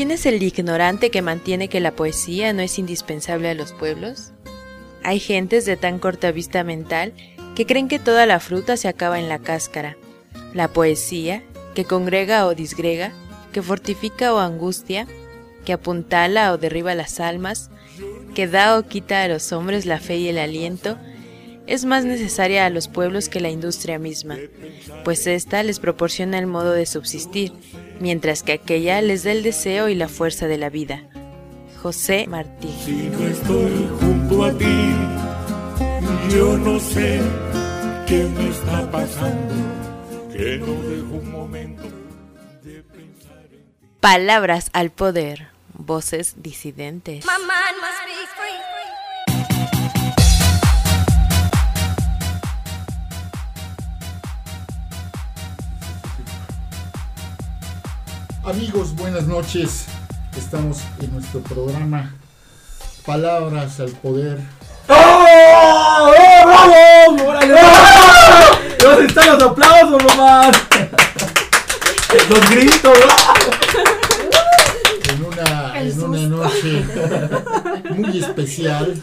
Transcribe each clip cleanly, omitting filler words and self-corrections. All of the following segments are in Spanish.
¿Quién es el ignorante que mantiene que la poesía no es indispensable a los pueblos? Hay gentes de tan corta vista mental que creen que toda la fruta se acaba en la cáscara. La poesía, que congrega o disgrega, que fortifica o angustia, que apuntala o derriba las almas, que da o quita a los hombres la fe y el aliento, es más necesaria a los pueblos que la industria misma, pues ésta les proporciona el modo de subsistir, mientras que aquella les da el deseo y la fuerza de la vida. José Martí. Si no estoy junto a ti, yo no sé qué me está pasando, que no dejo un momento de pensar en ti. Palabras al poder, voces disidentes. My mind must be free. Amigos, buenas noches. Estamos en nuestro programa Palabras al Poder. ¡Oh! ¡Oh, bravo! ¡Órale! ¡Oh! ¿Dónde están los aplausos, nomás? Los gritos. En una noche muy especial,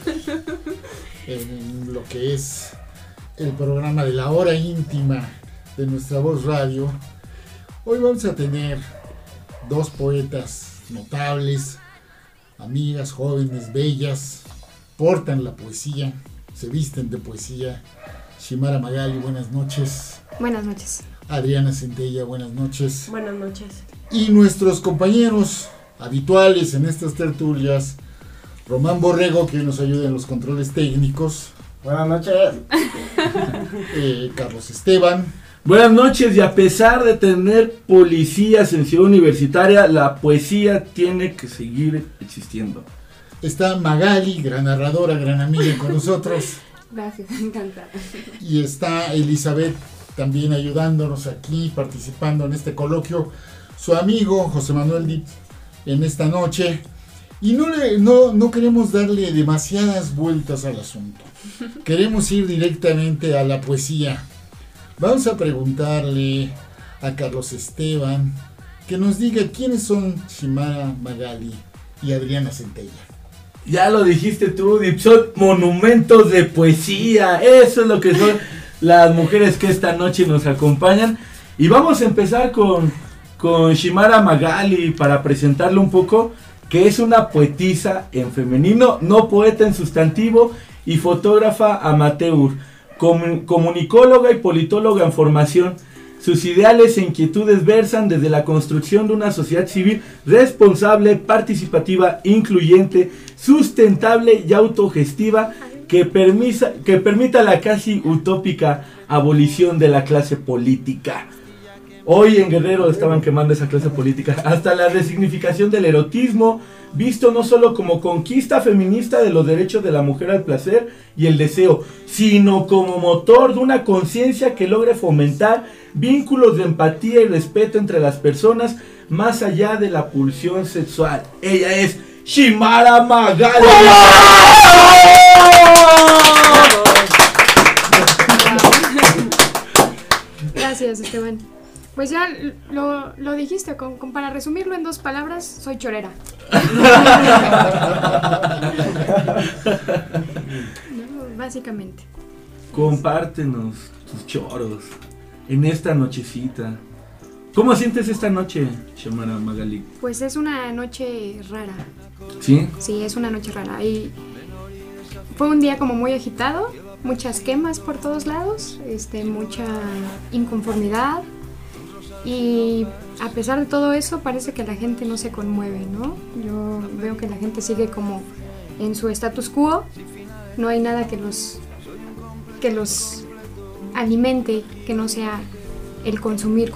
en lo que es el programa de la hora íntima de Nuestra Voz Radio. Hoy vamos a tener dos poetas notables, amigas, jóvenes, bellas, portan la poesía, se visten de poesía. Xiomara Magali, buenas noches. Buenas noches. Adriana Centella, buenas noches. Buenas noches. Y nuestros compañeros habituales en estas tertulias, Román Borrego, que nos ayuda en los controles técnicos. Buenas noches. Carlos Esteban. Buenas noches, y a pesar de tener policías en Ciudad Universitaria, la poesía tiene que seguir existiendo. Está Magali, gran narradora, gran amiga con nosotros. Gracias, encantada. Y está Elizabeth también ayudándonos aquí, participando en este coloquio. Su amigo José Manuel Dip en esta noche. Y no queremos darle demasiadas vueltas al asunto. Queremos ir directamente a la poesía. Vamos a preguntarle a Carlos Esteban que nos diga quiénes son Xiomara Magali y Adriana Centella. Ya lo dijiste tú, Dip, son monumentos de poesía. Eso es lo que son las mujeres que esta noche nos acompañan. Y vamos a empezar con Xiomara Magali para presentarle un poco, que es una poetisa en femenino, no poeta en sustantivo y fotógrafa amateur. Comunicóloga y politóloga en formación. Sus ideales e inquietudes versan desde la construcción de una sociedad civil responsable, participativa, incluyente, sustentable y autogestiva que permita la casi utópica abolición de la clase política. Hoy en Guerrero estaban quemando esa clase política, hasta la resignificación del erotismo, visto no solo como conquista feminista de los derechos de la mujer al placer y el deseo, sino como motor de una conciencia que logre fomentar vínculos de empatía y respeto entre las personas más allá de la pulsión sexual. Ella es Xiomara Magali. Gracias, Esteban. Pues ya lo dijiste, para resumirlo en dos palabras, soy chorera. No, básicamente. Compártenos tus choros en esta nochecita. ¿Cómo sientes esta noche, Xiomara Magali? Pues es una noche rara. ¿Sí? Sí, es una noche rara. Y fue un día como muy agitado, muchas quemas por todos lados, mucha inconformidad. Y a pesar de todo eso, parece que la gente no se conmueve, ¿no? Yo veo que la gente sigue como en su status quo. No hay nada que los alimente, que no sea el consumir.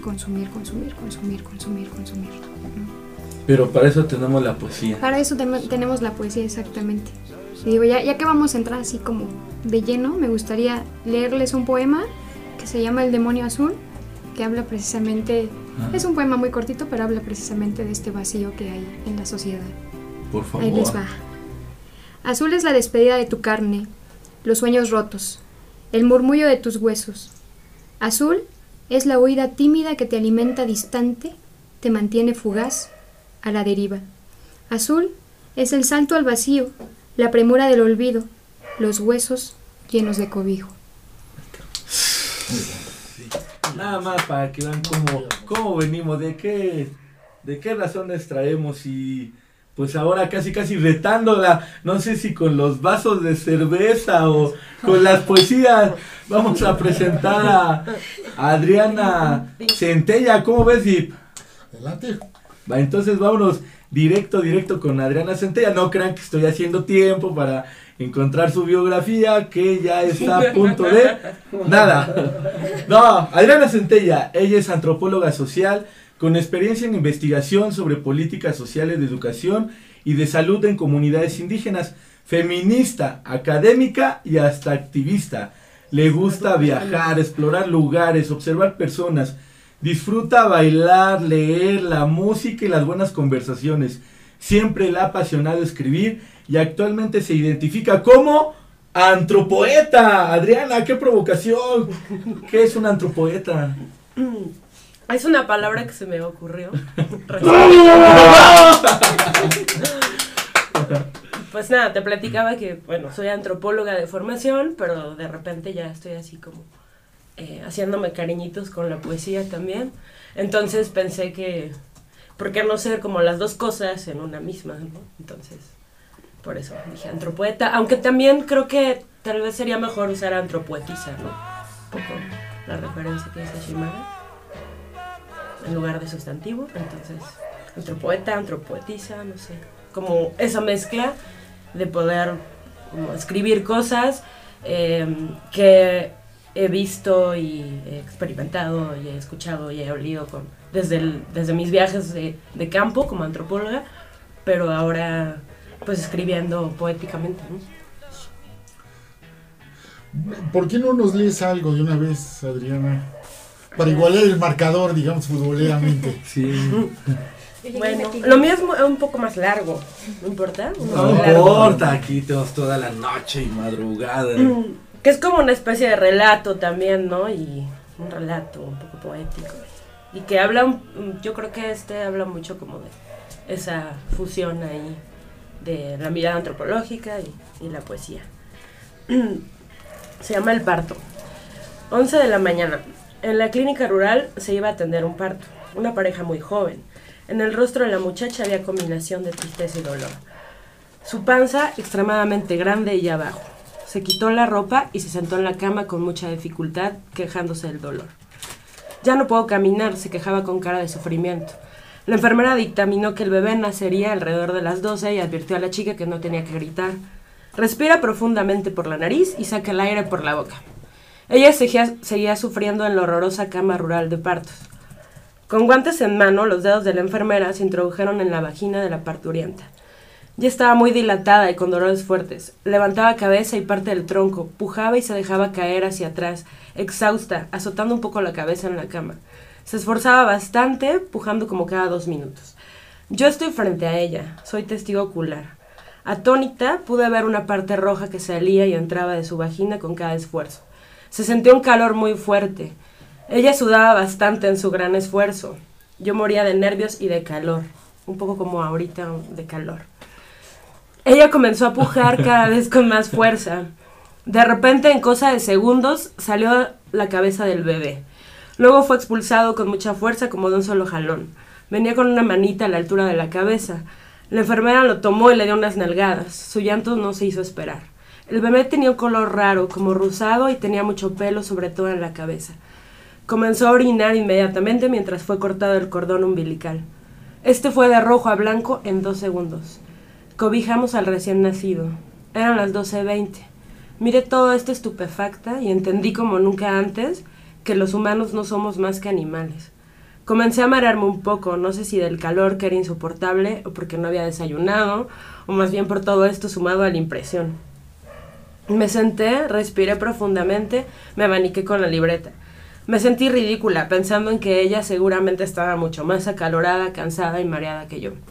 Pero para eso tenemos la poesía. Para eso tenemos la poesía, exactamente. Y digo, ya que vamos a entrar así como de lleno, me gustaría leerles un poema que se llama El demonio azul, que habla precisamente, es un poema muy cortito, pero habla precisamente de este vacío que hay en la sociedad. Por favor. Ahí les va. Azul es la despedida de tu carne, los sueños rotos, el murmullo de tus huesos. Azul es la huida tímida que te alimenta distante, te mantiene fugaz, a la deriva. Azul es el salto al vacío, la premura del olvido, los huesos llenos de cobijo. Nada más para que vean cómo venimos, de qué razones traemos y pues ahora casi retándola, no sé si con los vasos de cerveza o con las poesías, vamos a presentar a Adriana Centella. ¿Cómo ves, Dip? Adelante. Va, entonces vámonos directo con Adriana Centella. No crean que estoy haciendo tiempo para encontrar su biografía, que ya está a punto de nada. No, Adriana Centella, ella es antropóloga social con experiencia en investigación sobre políticas sociales de educación y de salud en comunidades indígenas, feminista, académica y hasta activista. Le gusta viajar, explorar lugares, observar personas. Disfruta bailar, leer, la música y las buenas conversaciones. Siempre le ha apasionado escribir y actualmente se identifica como antropoeta. Adriana, qué provocación. ¿Qué es un antropoeta? Es una palabra que se me ocurrió. Pues nada, te platicaba que, bueno, soy antropóloga de formación, pero de repente ya estoy así como haciéndome cariñitos con la poesía también. Entonces pensé que, ¿por qué no ser como las dos cosas en una misma, ¿no? Entonces, por eso dije antropoeta, aunque también creo que tal vez sería mejor usar antropoetisa, ¿no? Un poco la referencia que dice Shimara, en lugar de sustantivo. Entonces, antropoeta, antropoetisa, no sé, como esa mezcla de poder como escribir cosas que he visto y he experimentado y he escuchado y he olido desde mis viajes de campo como antropóloga, pero ahora pues escribiendo poéticamente, ¿no? ¿Por qué no nos lees algo de una vez, Adriana? Para igualar el marcador, digamos, futboleramente. Sí. Bueno, lo mío es un poco más largo, ¿no importa? No importa, aquí tenemos toda la noche y madrugada. Que es como una especie de relato también, ¿no? Y un relato un poco poético. Y que habla, yo creo que habla mucho como de esa fusión ahí de la mirada antropológica y la poesía. Se llama El parto. 11 de la mañana. En la clínica rural se iba a atender un parto. Una pareja muy joven. En el rostro de la muchacha había combinación de tristeza y dolor. Su panza extremadamente grande y abajo. Se quitó la ropa y se sentó en la cama con mucha dificultad, quejándose del dolor. Ya no puedo caminar, se quejaba con cara de sufrimiento. La enfermera dictaminó que el bebé nacería alrededor de las 12 y advirtió a la chica que no tenía que gritar. Respira profundamente por la nariz y saca el aire por la boca. Ella seguía sufriendo en la horrorosa cama rural de partos. Con guantes en mano, los dedos de la enfermera se introdujeron en la vagina de la parturienta. Ya estaba muy dilatada y con dolores fuertes. Levantaba cabeza y parte del tronco, pujaba y se dejaba caer hacia atrás, exhausta, azotando un poco la cabeza en la cama. Se esforzaba bastante, pujando como cada 2 minutos. Yo estoy frente a ella, soy testigo ocular. Atónita, pude ver una parte roja que salía y entraba de su vagina con cada esfuerzo. Se sentía un calor muy fuerte. Ella sudaba bastante en su gran esfuerzo. Yo moría de nervios y de calor, un poco como ahorita de calor. Ella comenzó a pujar cada vez con más fuerza. De repente, en cosa de segundos, salió la cabeza del bebé. Luego fue expulsado con mucha fuerza como de un solo jalón. Venía con una manita a la altura de la cabeza. La enfermera lo tomó y le dio unas nalgadas. Su llanto no se hizo esperar. El bebé tenía un color raro, como rosado, y tenía mucho pelo, sobre todo en la cabeza. Comenzó a orinar inmediatamente mientras fue cortado el cordón umbilical. Este fue de rojo a blanco en 2 segundos. Cobijamos al recién nacido. Eran las 12:20. Miré todo esto estupefacta y entendí como nunca antes que los humanos no somos más que animales. Comencé a marearme un poco, no sé si del calor que era insoportable o porque no había desayunado, o más bien por todo esto sumado a la impresión. Me senté, respiré profundamente, me abaniqué con la libreta. Me sentí ridícula, pensando en que ella seguramente estaba mucho más acalorada, cansada y mareada que yo.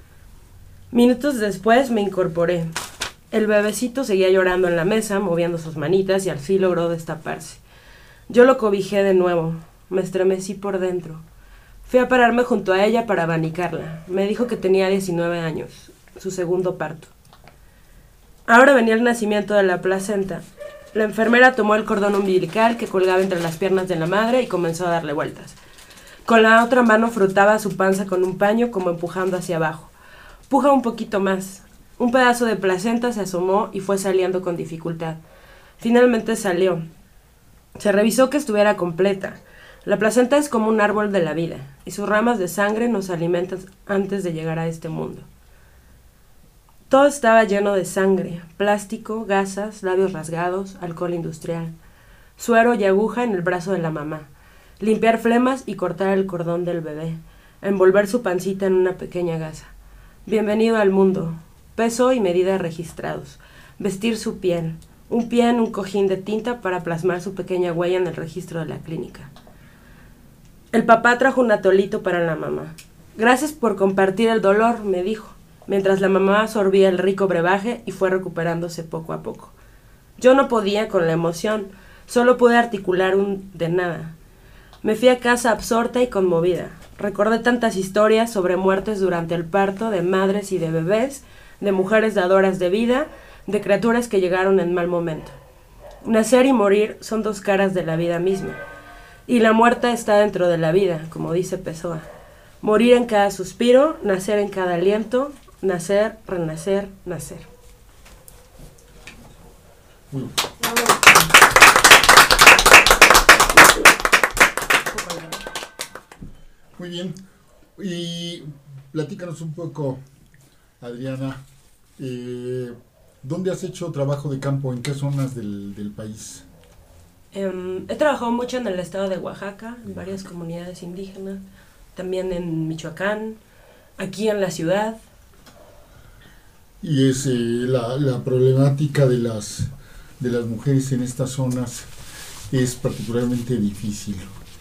Minutos después me incorporé. El bebecito seguía llorando en la mesa, moviendo sus manitas y al fin logró destaparse. Yo lo cobijé de nuevo. Me estremecí por dentro. Fui a pararme junto a ella para abanicarla. Me dijo que tenía 19 años, su segundo parto. Ahora venía el nacimiento de la placenta. La enfermera tomó el cordón umbilical que colgaba entre las piernas de la madre y comenzó a darle vueltas. Con la otra mano frotaba su panza con un paño como empujando hacia abajo. Puja un poquito más. Un pedazo de placenta se asomó y fue saliendo con dificultad. Finalmente salió. Se revisó que estuviera completa. La placenta es como un árbol de la vida, y sus ramas de sangre nos alimentan antes de llegar a este mundo. Todo estaba lleno de sangre, plástico, gasas, labios rasgados, alcohol industrial, suero y aguja en el brazo de la mamá, limpiar flemas y cortar el cordón del bebé, envolver su pancita en una pequeña gasa. Bienvenido al mundo, peso y medida registrados, vestir su piel, un pie en un cojín de tinta para plasmar su pequeña huella en el registro de la clínica. El papá trajo un atolito para la mamá. Gracias por compartir el dolor, me dijo, mientras la mamá sorbía el rico brebaje y fue recuperándose poco a poco. Yo no podía con la emoción, solo pude articular un de nada. Me fui a casa absorta y conmovida. Recordé tantas historias sobre muertes durante el parto de madres y de bebés, de mujeres dadoras de vida, de criaturas que llegaron en mal momento. Nacer y morir son dos caras de la vida misma. Y la muerte está dentro de la vida, como dice Pessoa. Morir en cada suspiro, nacer en cada aliento, nacer, renacer, nacer. Muy bien. Y platícanos un poco, Adriana, ¿dónde has hecho trabajo de campo? ¿En qué zonas del país? He trabajado mucho en el estado de Oaxaca, en varias comunidades indígenas, también en Michoacán, aquí en la ciudad. Y es la problemática de las mujeres en estas zonas es particularmente difícil.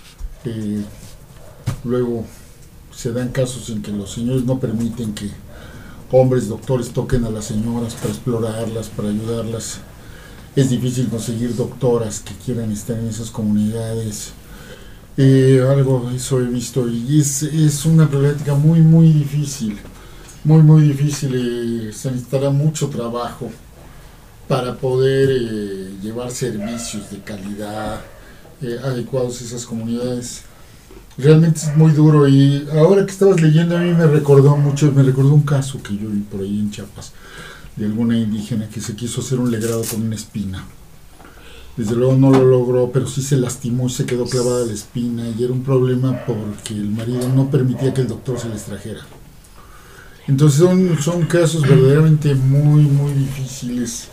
Luego se dan casos en que los señores no permiten que hombres doctores toquen a las señoras para explorarlas, para ayudarlas. Es difícil conseguir doctoras que quieran estar en esas comunidades. Algo de eso he visto y es una problemática muy, muy difícil. Muy, muy difícil. Se necesitará mucho trabajo para poder llevar servicios de calidad adecuados a esas comunidades. Realmente es muy duro y ahora que estabas leyendo a mí me recordó un caso que yo vi por ahí en Chiapas de alguna indígena que se quiso hacer un legrado con una espina. Desde luego no lo logró, pero sí se lastimó y se quedó clavada la espina y era un problema porque el marido no permitía que el doctor se la extrajera. Entonces son casos verdaderamente muy, muy difíciles.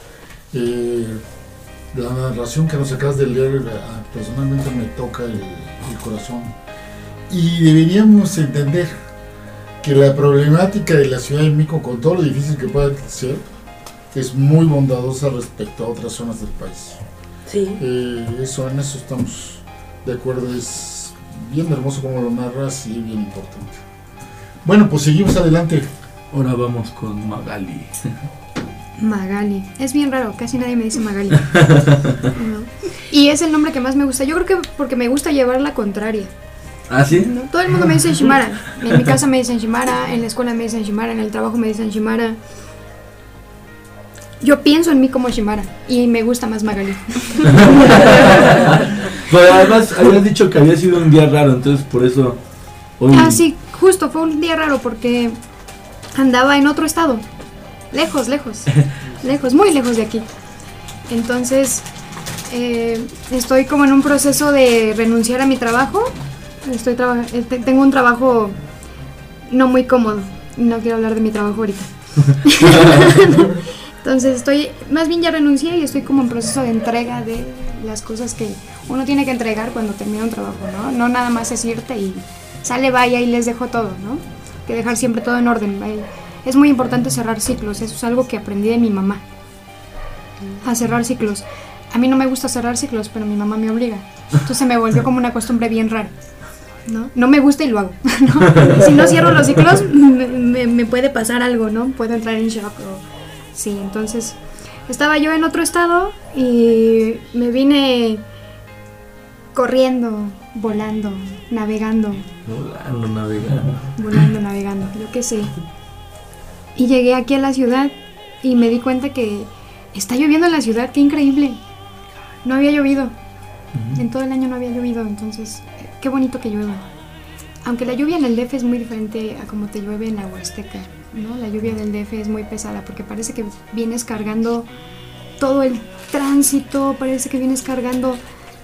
La narración que nos acabas de leer personalmente me toca el corazón. Y deberíamos entender que la problemática de la Ciudad de México, con todo lo difícil que pueda ser, es muy bondadosa respecto a otras zonas del país. Sí. En eso estamos de acuerdo. Es bien hermoso como lo narras y bien importante. Bueno, pues seguimos adelante. Ahora vamos con Magali. Magali. Es bien raro, casi nadie me dice Magali. No. Y es el nombre que más me gusta. Yo creo que porque me gusta llevar la contraria. ¿Ah, sí? ¿No? Todo el mundo me dice Shimara. En mi casa me dicen Shimara, en la escuela me dicen Shimara, en el trabajo me dicen Shimara. Yo pienso en mí como Shimara y me gusta más Magali. Pero además habías dicho que había sido un día raro, entonces por eso hoy... Ah, sí, justo, fue un día raro porque andaba en otro estado. Lejos, muy lejos de aquí. Entonces, estoy como en un proceso de renunciar a mi trabajo. Tengo un trabajo no muy cómodo. No quiero hablar de mi trabajo ahorita. Entonces más bien ya renuncié y estoy como en proceso de entrega de las cosas que uno tiene que entregar cuando termina un trabajo, ¿no? No nada más es irte y sale, vaya y les dejo todo, ¿no? Que dejar siempre todo en orden. Es muy importante cerrar ciclos, eso es algo que aprendí de mi mamá. A cerrar ciclos. A mí no me gusta cerrar ciclos, pero mi mamá me obliga. Entonces se me volvió como una costumbre bien rara. No me gusta y lo hago, ¿no? Si no cierro los ciclos me puede pasar algo, ¿no? Puedo entrar en shock sí, entonces estaba yo en otro estado y me vine corriendo volando, navegando, yo qué sé. Y llegué aquí a la ciudad y me di cuenta que está lloviendo en la ciudad, qué increíble. No había llovido, en todo el año no había llovido, entonces qué bonito que llueva. Aunque la lluvia en el DF es muy diferente a como te llueve en la Huasteca, ¿no? La lluvia del DF es muy pesada porque parece que vienes cargando todo el tránsito, parece que vienes cargando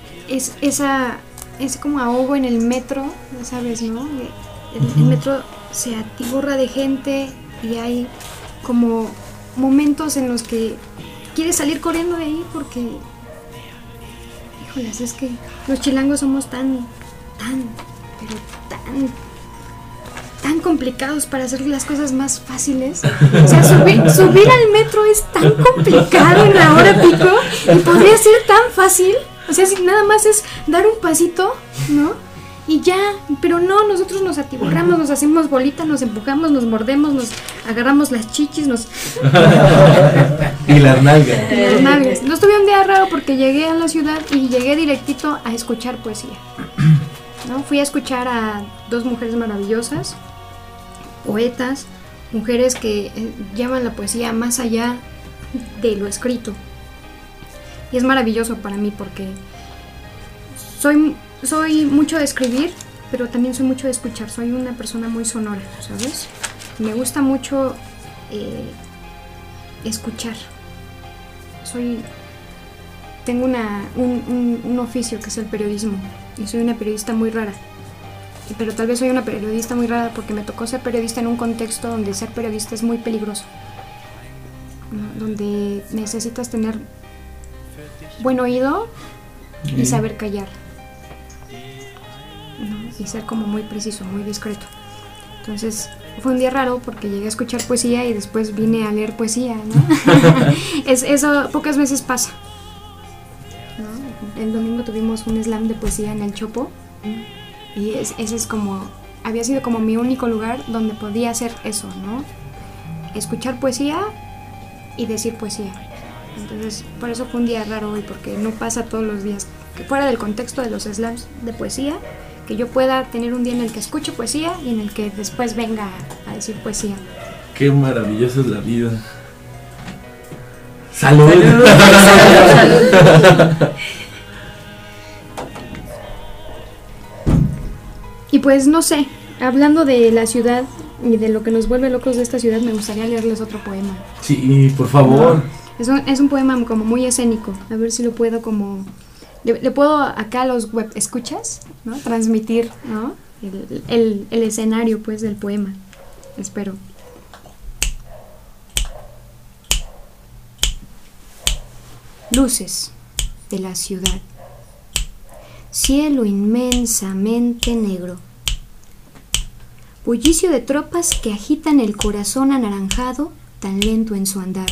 ese como ahogo en el metro, ya sabes, ¿no? El metro se atiborra de gente y hay como momentos en los que quieres salir corriendo de ahí porque, híjolas, es que los chilangos somos tan complicados para hacer las cosas más fáciles. O sea, subir al metro es tan complicado en la hora pico y podría ser tan fácil. O sea, si nada más es dar un pasito, ¿no? Y ya, pero no, nosotros nos atiborramos, nos hacemos bolita, nos empujamos, nos mordemos, nos agarramos las chichis, y las nalgas. No estuve un día raro porque llegué a la ciudad y llegué directito a escuchar poesía, ¿no? Fui a escuchar a 2 mujeres maravillosas, poetas, mujeres que llevan la poesía más allá de lo escrito. Y es maravilloso para mí porque soy mucho de escribir, pero también soy mucho de escuchar. Soy una persona muy sonora, ¿sabes? Me gusta mucho escuchar. Tengo un oficio que es el periodismo y soy una periodista muy rara. Pero tal vez soy una periodista muy rara porque me tocó ser periodista en un contexto donde ser periodista es muy peligroso, ¿no? Donde necesitas tener buen oído y saber callar, ¿no? Y ser como muy preciso, muy discreto. Entonces fue un día raro porque llegué a escuchar poesía y después vine a leer poesía, ¿no? Eso pocas veces pasa, ¿no? El domingo tuvimos un slam de poesía en el Chopo y ese es como, había sido como mi único lugar donde podía hacer eso, ¿no? Escuchar poesía y decir poesía. Entonces, por eso fue un día raro hoy, porque no pasa todos los días, que fuera del contexto de los slams de poesía, que yo pueda tener un día en el que escuche poesía y en el que después venga a decir poesía. Qué maravillosa es la vida. ¡Salud! ¡Salud! Y pues no sé, hablando de la ciudad y de lo que nos vuelve locos de esta ciudad, me gustaría leerles otro poema. Sí, por favor. Es un poema como muy escénico, a ver si lo puedo como... Le puedo acá a los web escuchas, ¿no? Transmitir, ¿no? El escenario pues del poema, espero. Luces de la ciudad. Cielo inmensamente negro. Bullicio de tropas que agitan el corazón anaranjado tan lento en su andar.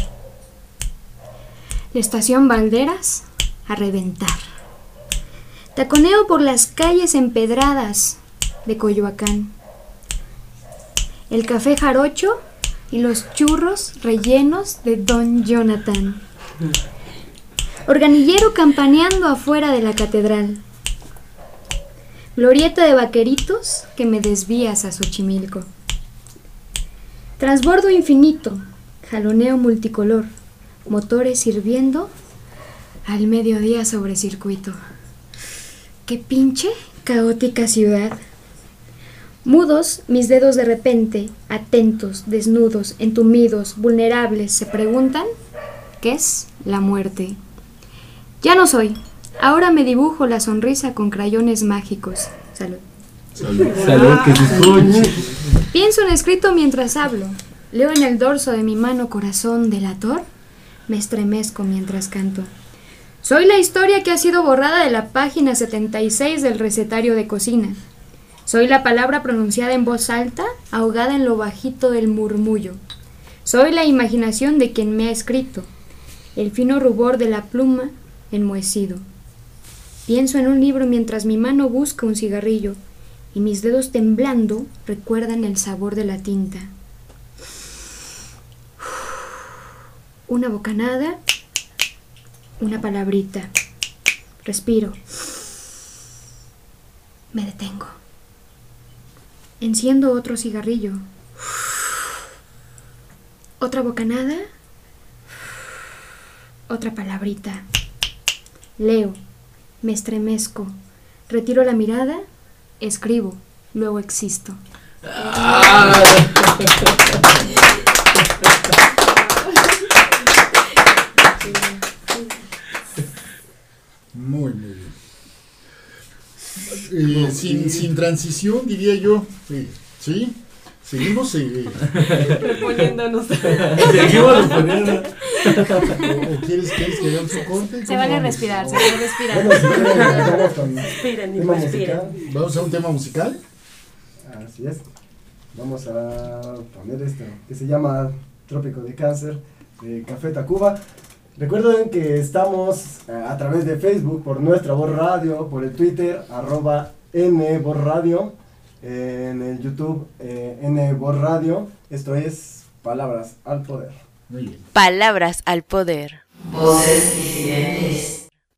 La estación Valderas a reventar. Taconeo por las calles empedradas de Coyoacán. El café jarocho y los churros rellenos de Don Jonathan. Organillero campaneando afuera de la catedral. Glorieta de vaqueritos que me desvías a Xochimilco. Transbordo infinito, jaloneo multicolor, motores hirviendo al mediodía sobre circuito. ¡Qué pinche caótica ciudad! Mudos mis dedos de repente, atentos, desnudos, entumidos, vulnerables, se preguntan ¿qué es la muerte? Ya no soy. Ahora me dibujo la sonrisa con crayones mágicos. Salud. Salud, salud, que se escuche. Pienso en escrito mientras hablo. Leo en el dorso de mi mano corazón delator. Me estremezco mientras canto. Soy la historia que ha sido borrada de la página 76 del recetario de cocina. Soy la palabra pronunciada en voz alta, ahogada en lo bajito del murmullo. Soy la imaginación de quien me ha escrito, el fino rubor de la pluma enmohecido. Pienso en un libro mientras mi mano busca un cigarrillo y mis dedos temblando recuerdan el sabor de la tinta. Una bocanada, una palabrita. Respiro. Me detengo. Enciendo otro cigarrillo. Otra bocanada. Otra palabrita. Leo. Me estremezco. Retiro la mirada. Escribo. Luego existo. Muy bien. Sin transición, diría yo. ¿Sí? Seguimos Reponiéndonos. Seguimos reponiendo. ¿O quieres que hagamos un corte? Se vale respirar, se vale respirar. Bueno, si quieren, vamos con Respiren y tema respiren. musical. ¿Vamos a un tema musical? Así es. Vamos a poner esto que se llama Trópico de Cáncer de Café Tacuba. Recuerden que estamos a través de Facebook por Nuestra Voz Radio, por el Twitter @nvozradio, en el YouTube nvoz radio. Esto es Palabras al Poder. Muy bien. Palabras al poder. Voces disidentes.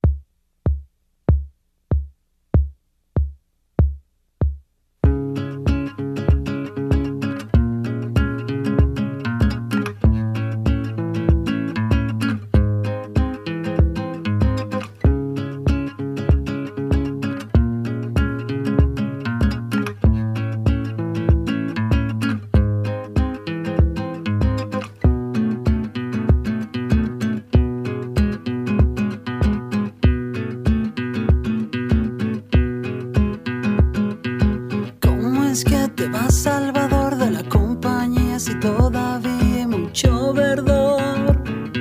Salvador de la compañía, si todavía hay mucho verdor.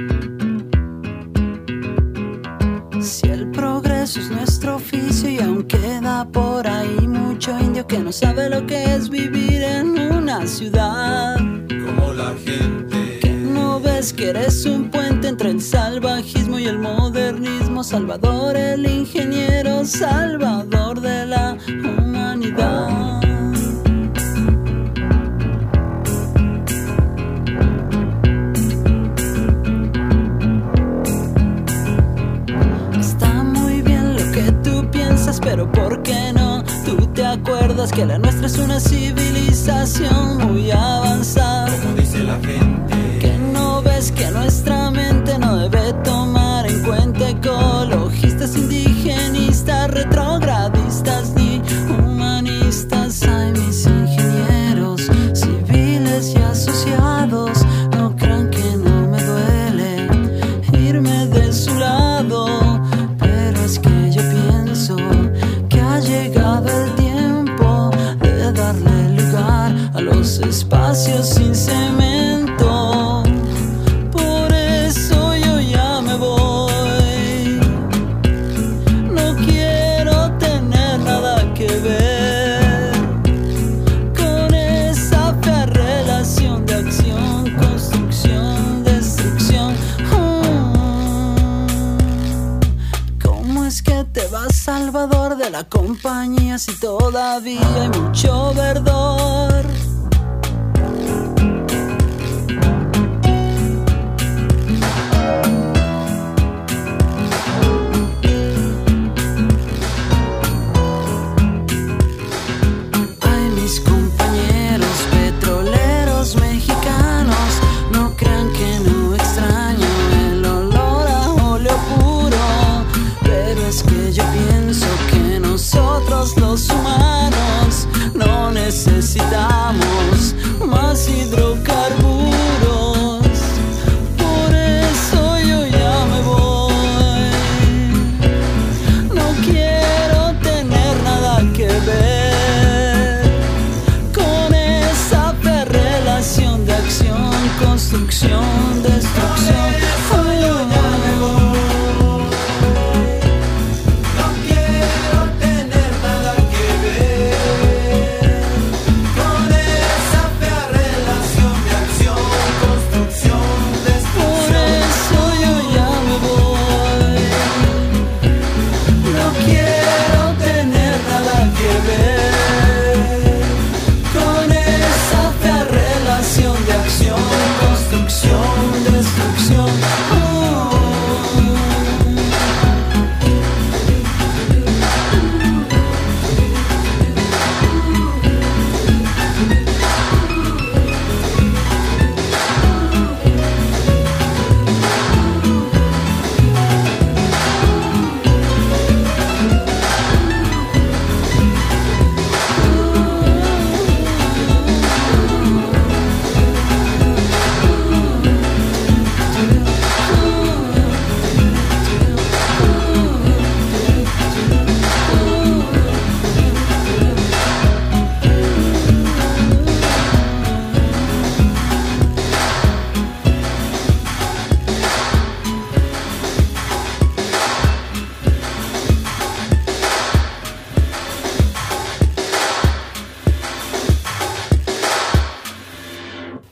Si el progreso es nuestro oficio y aún queda por ahí mucho indio que no sabe lo que es vivir en una ciudad. Como la gente Que no ves que eres un puente entre el salvajismo y el modernismo. Salvador el ingeniero, salvador de la humanidad. Pero ¿por qué no? Tú te acuerdas que la nuestra es una civilización muy avanzada. como dice la gente, Que no ves que nuestra mente no debe tomar en cuenta ecologistas, indigenistas, retrogradistas ni humanistas. Ay, mis ingenieros civiles y asociados, no crean que no me duele irme de su lado, pero es que yo pienso que ha llegado el tiempo de darle lugar a los espacios sin cemento. Por eso yo ya me voy. No quiero tener nada que ver con esa fea relación de acción, construcción, destrucción. ¿Cómo es que te vas, Salvador de la compañía, si todavía hay mucho verdor? Ay, mis compañeros petroleros mexicanos, no crean que no extraño el olor a óleo puro, pero es que yo pienso que nosotros los humanos no necesitamos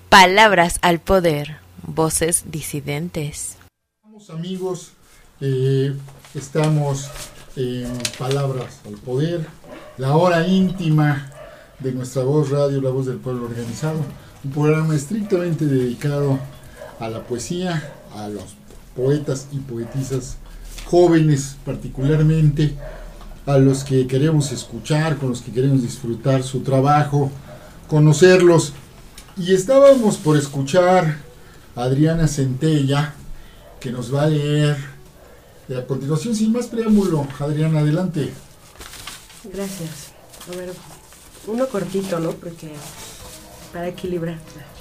Palabras al poder, voces disidentes. Amigos, estamos en Palabras al Poder, la hora íntima de nuestra voz radio, la voz del pueblo organizado, un programa estrictamente dedicado a la poesía, a los poetas y poetisas jóvenes particularmente, a los que queremos escuchar, con los que queremos disfrutar su trabajo, conocerlos. Y estábamos por escuchar a Adriana Centella, que nos va a leer a continuación. Sin más preámbulo, Adriana, adelante. Gracias. A ver, uno cortito, ¿no? Porque para equilibrar.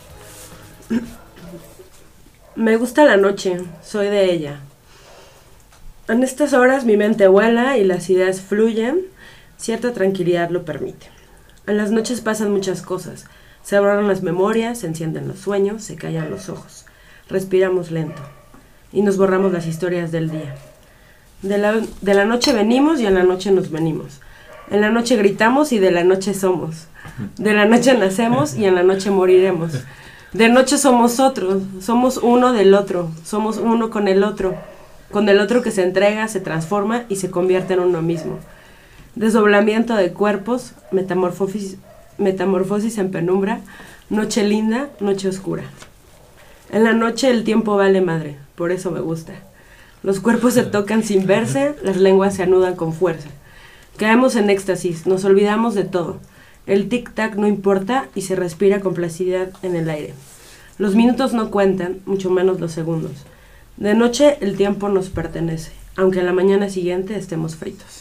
Me gusta la noche, soy de ella. En estas horas mi mente vuela y las ideas fluyen, cierta tranquilidad lo permite. En las noches pasan muchas cosas, se abren las memorias, se encienden los sueños, se callan los ojos, respiramos lento y nos borramos las historias del día. De la noche venimos y en la noche nos venimos. En la noche gritamos y de la noche somos. De la noche nacemos y en la noche moriremos. De noche somos otros, somos uno del otro, somos uno con el otro que se entrega, se transforma y se convierte en uno mismo. Desdoblamiento de cuerpos, metamorfosis en penumbra, noche linda, noche oscura. En la noche el tiempo vale madre, por eso me gusta. Los cuerpos se tocan sin verse, las lenguas se anudan con fuerza. Caemos en éxtasis, nos olvidamos de todo. El tic-tac no importa y se respira con placidad en el aire. Los minutos no cuentan, mucho menos los segundos. De noche el tiempo nos pertenece, aunque a la mañana siguiente estemos fritos.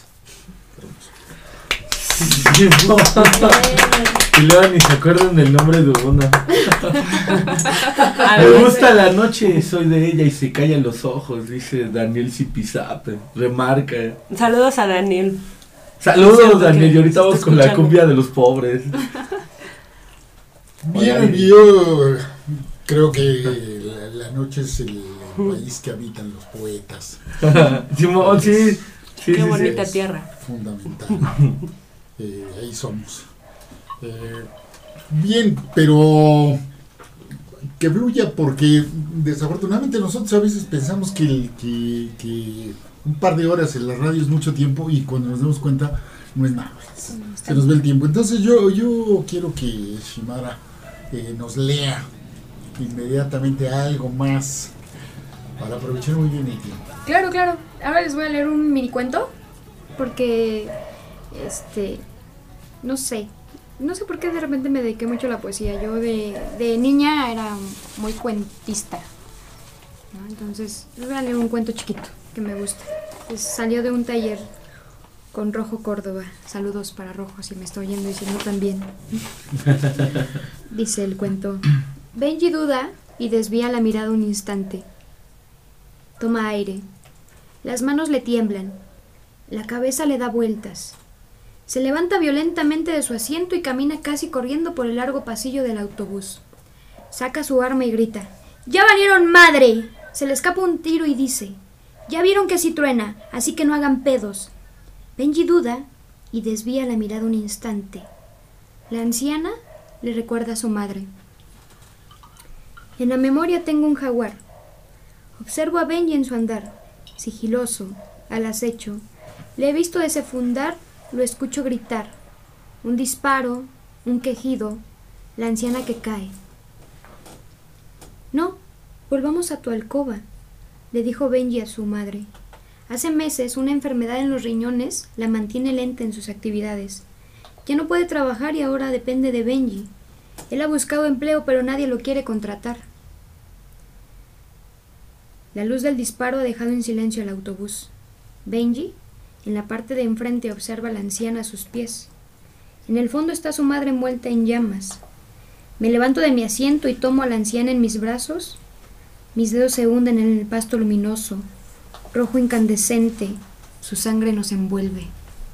Y luego ni se acuerdan del nombre de una. Me gusta la noche, soy de ella y se callan los ojos, dice Daniel Zipizape. Remarca. Saludos a Daniel. Saludos, Daniel, y ahorita vamos con la cumbia de los pobres. Bien, yo creo que la noche es el país que habitan los poetas. Simón, sí. Qué bonita tierra. Fundamental. Ahí somos. Bien, pero que fluya, porque desafortunadamente nosotros a veces pensamos que un par de horas en la radio es mucho tiempo y cuando nos damos cuenta no es nada, se nos ve el tiempo. Entonces yo quiero que Shimara nos lea inmediatamente algo más para aprovechar muy bien el tiempo. Claro, ahora les voy a leer un mini cuento porque no sé por qué de repente me dediqué mucho a la poesía. Yo de niña era muy cuentista, ¿no? Entonces les voy a leer un cuento chiquito que me gusta. Salió de un taller con Rojo Córdoba. Saludos para Rojo si me está oyendo y si no también. Dice el cuento: Benji duda y desvía la mirada un instante. Toma aire. Las manos le tiemblan. La cabeza le da vueltas. Se levanta violentamente de su asiento y camina casi corriendo por el largo pasillo del autobús. Saca su arma y grita: ¡Ya valieron madre! Se le escapa un tiro y dice: ya vieron que sí truena, así que no hagan pedos. Benji duda y desvía la mirada un instante. La anciana le recuerda a su madre. En la memoria tengo un jaguar. Observo a Benji en su andar, sigiloso, al acecho. Le he visto desenfundar, lo escucho gritar. Un disparo, un quejido, la anciana que cae. No, volvamos a tu alcoba, le dijo Benji a su madre. Hace meses una enfermedad en los riñones la mantiene lenta en sus actividades. Ya no puede trabajar y ahora depende de Benji. Él ha buscado empleo pero nadie lo quiere contratar. La luz del disparo ha dejado en silencio el autobús. Benji, en la parte de enfrente, observa a la anciana a sus pies. En el fondo está su madre envuelta en llamas. Me levanto de mi asiento y tomo a la anciana en mis brazos. Mis dedos se hunden en el pasto luminoso, rojo incandescente. Su sangre nos envuelve.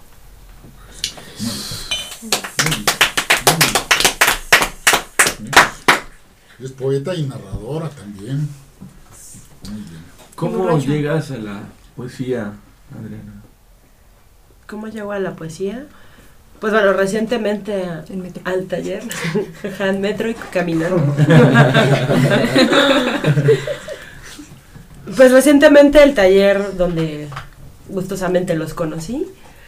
Es poeta y narradora también. Muy bien. ¿Cómo llegas a la poesía, Adriana? ¿Cómo llego a la poesía? Pues bueno, recientemente al taller, en metro y caminando. Pues recientemente el taller donde gustosamente los conocí,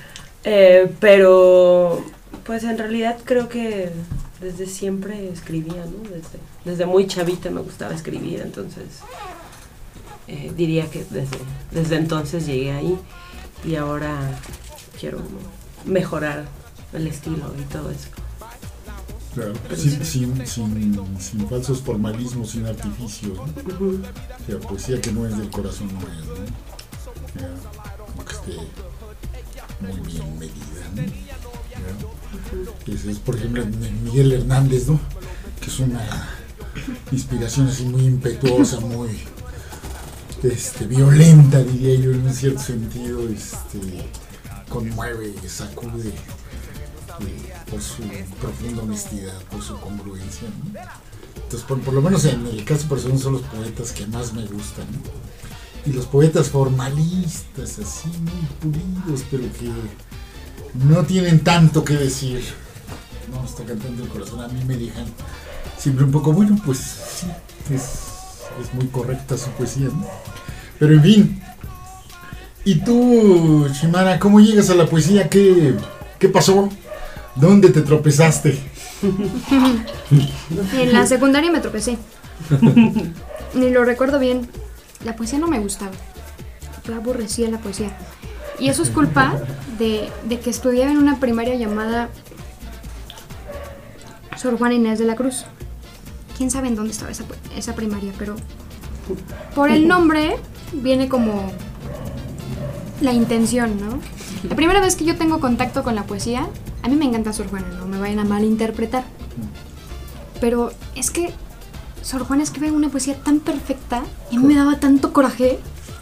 pero pues en realidad creo que desde siempre escribía, ¿no? Desde muy chavita me gustaba escribir, entonces diría que desde entonces llegué ahí y ahora quiero mejorar el estilo y todo eso. Claro, sin falsos formalismos, sin artificio, ¿no? O sea, poesía que no es del corazón, no es, ¿no? O sea, como que esté muy bien medida, ¿no? Ese es, por ejemplo, Miguel Hernández, ¿no? Que es una inspiración así muy impetuosa, muy violenta, diría yo, en un cierto sentido, conmueve, sacude por su profunda honestidad, por su congruencia, ¿no? Entonces, por lo menos en el caso personal son los poetas que más me gustan, ¿no? Y los poetas formalistas, así muy pulidos, pero que no tienen tanto que decir. No, está cantando el corazón, a mí me dejan siempre un poco, bueno, pues sí, es muy correcta su poesía, ¿no? Pero en fin. ¿Y tú, Shimara, cómo llegas a la poesía? ¿Qué pasó? ¿Dónde te tropezaste? En la secundaria me tropecé. Ni lo recuerdo bien. La poesía no me gustaba. Yo aborrecía la poesía. Y eso es culpa de que estudiaba en una primaria llamada Sor Juana Inés de la Cruz. Quién sabe en dónde estaba esa primaria, pero por el nombre viene como la intención, ¿no? La primera vez que yo tengo contacto con la poesía, a mí me encanta Sor Juana, no me vayan a malinterpretar, pero es que Sor Juana escribe una poesía tan perfecta y a mí me daba tanto coraje.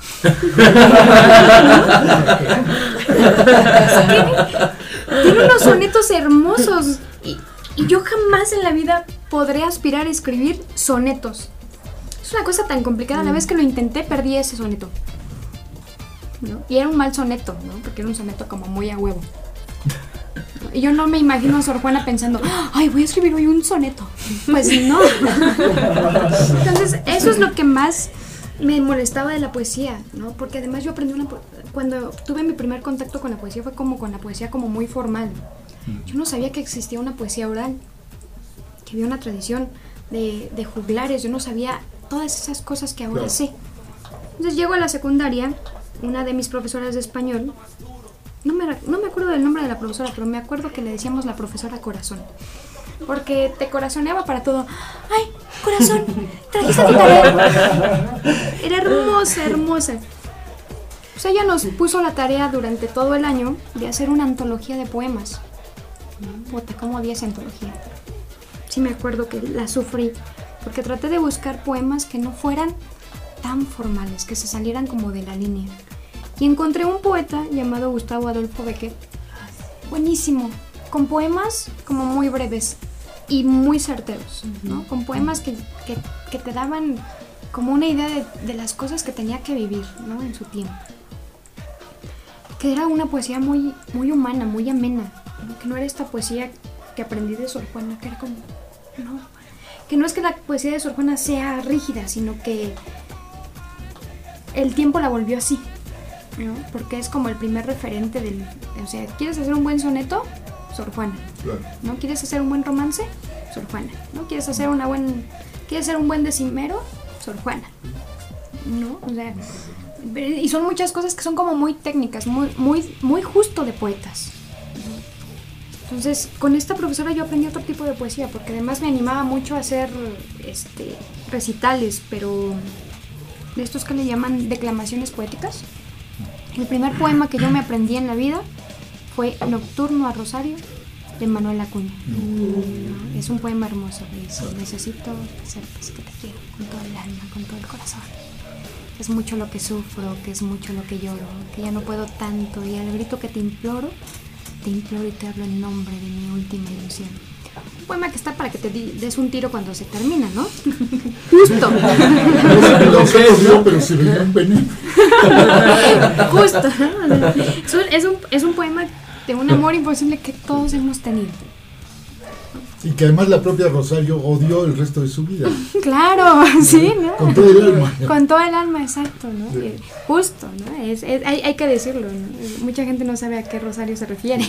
Tiene unos sonetos hermosos y yo jamás en la vida podré aspirar a escribir sonetos. Es una cosa tan complicada. La vez que lo intenté perdí ese soneto, ¿no? Y era un mal soneto, ¿no? Porque era un soneto como muy a huevo. Y yo no me imagino a Sor Juana pensando, ay, voy a escribir hoy un soneto. Pues no. Entonces, eso es lo que más me molestaba de la poesía, ¿no? Porque además yo aprendí cuando tuve mi primer contacto con la poesía fue como con la poesía como muy formal. Yo no sabía que existía una poesía oral, que había una tradición de juglares. Yo no sabía todas esas cosas que ahora sé. Entonces llego a la secundaria, una de mis profesoras de español, no me acuerdo del nombre de la profesora, pero me acuerdo que le decíamos la profesora Corazón, porque te corazoneaba para todo. ¡Ay, Corazón! ¿Trajiste tu tarea? Era hermosa, hermosa. Pues ella nos puso la tarea durante todo el año de hacer una antología de poemas. Puta, ¿cómo había esa antología? Sí me acuerdo que la sufrí, porque traté de buscar poemas que no fueran tan formales, que se salieran como de la línea. Y encontré un poeta llamado Gustavo Adolfo Bécquer, buenísimo, con poemas como muy breves y muy certeros, ¿no? Con poemas que te daban como una idea de las cosas que tenía que vivir, ¿no? En su tiempo. Que era una poesía muy, muy humana, muy amena, ¿no? Que no era esta poesía que aprendí de Sor Juana, que era como, no, que no es que la poesía de Sor Juana sea rígida, sino que el tiempo la volvió así, ¿no? Porque es como el primer referente del, o sea, ¿quieres hacer un buen soneto? Sor Juana. Claro. ¿No? ¿Quieres hacer un buen romance? Sor Juana. ¿No? ¿Quieres hacer ¿quieres hacer un buen decimero? Sor Juana. ¿No? O sea, y son muchas cosas que son como muy técnicas, muy justo de poetas. Entonces, con esta profesora yo aprendí otro tipo de poesía, porque además me animaba mucho a hacer recitales, pero de estos que le llaman declamaciones poéticas. El primer poema que yo me aprendí en la vida fue Nocturno a Rosario, de Manuel Acuña. Es un poema hermoso, dice: necesito que sepas que te quiero con todo el alma, con todo el corazón. Es mucho lo que sufro, que es mucho lo que lloro, que ya no puedo tanto, y al grito que te imploro y te hablo en nombre de mi última ilusión. Un poema que está para que te des un tiro cuando se termina, ¿no? Justo. No sé cómo, pero se ve un veneno. Justo, ¿no? Es un poema de un amor imposible que todos hemos tenido. Y que además la propia Rosario odió el resto de su vida. Claro, sí, ¿no? Con todo el alma. Con todo el alma, exacto, ¿no? Sí. Justo, ¿no? Hay que decirlo, ¿no? Mucha gente no sabe a qué Rosario se refiere.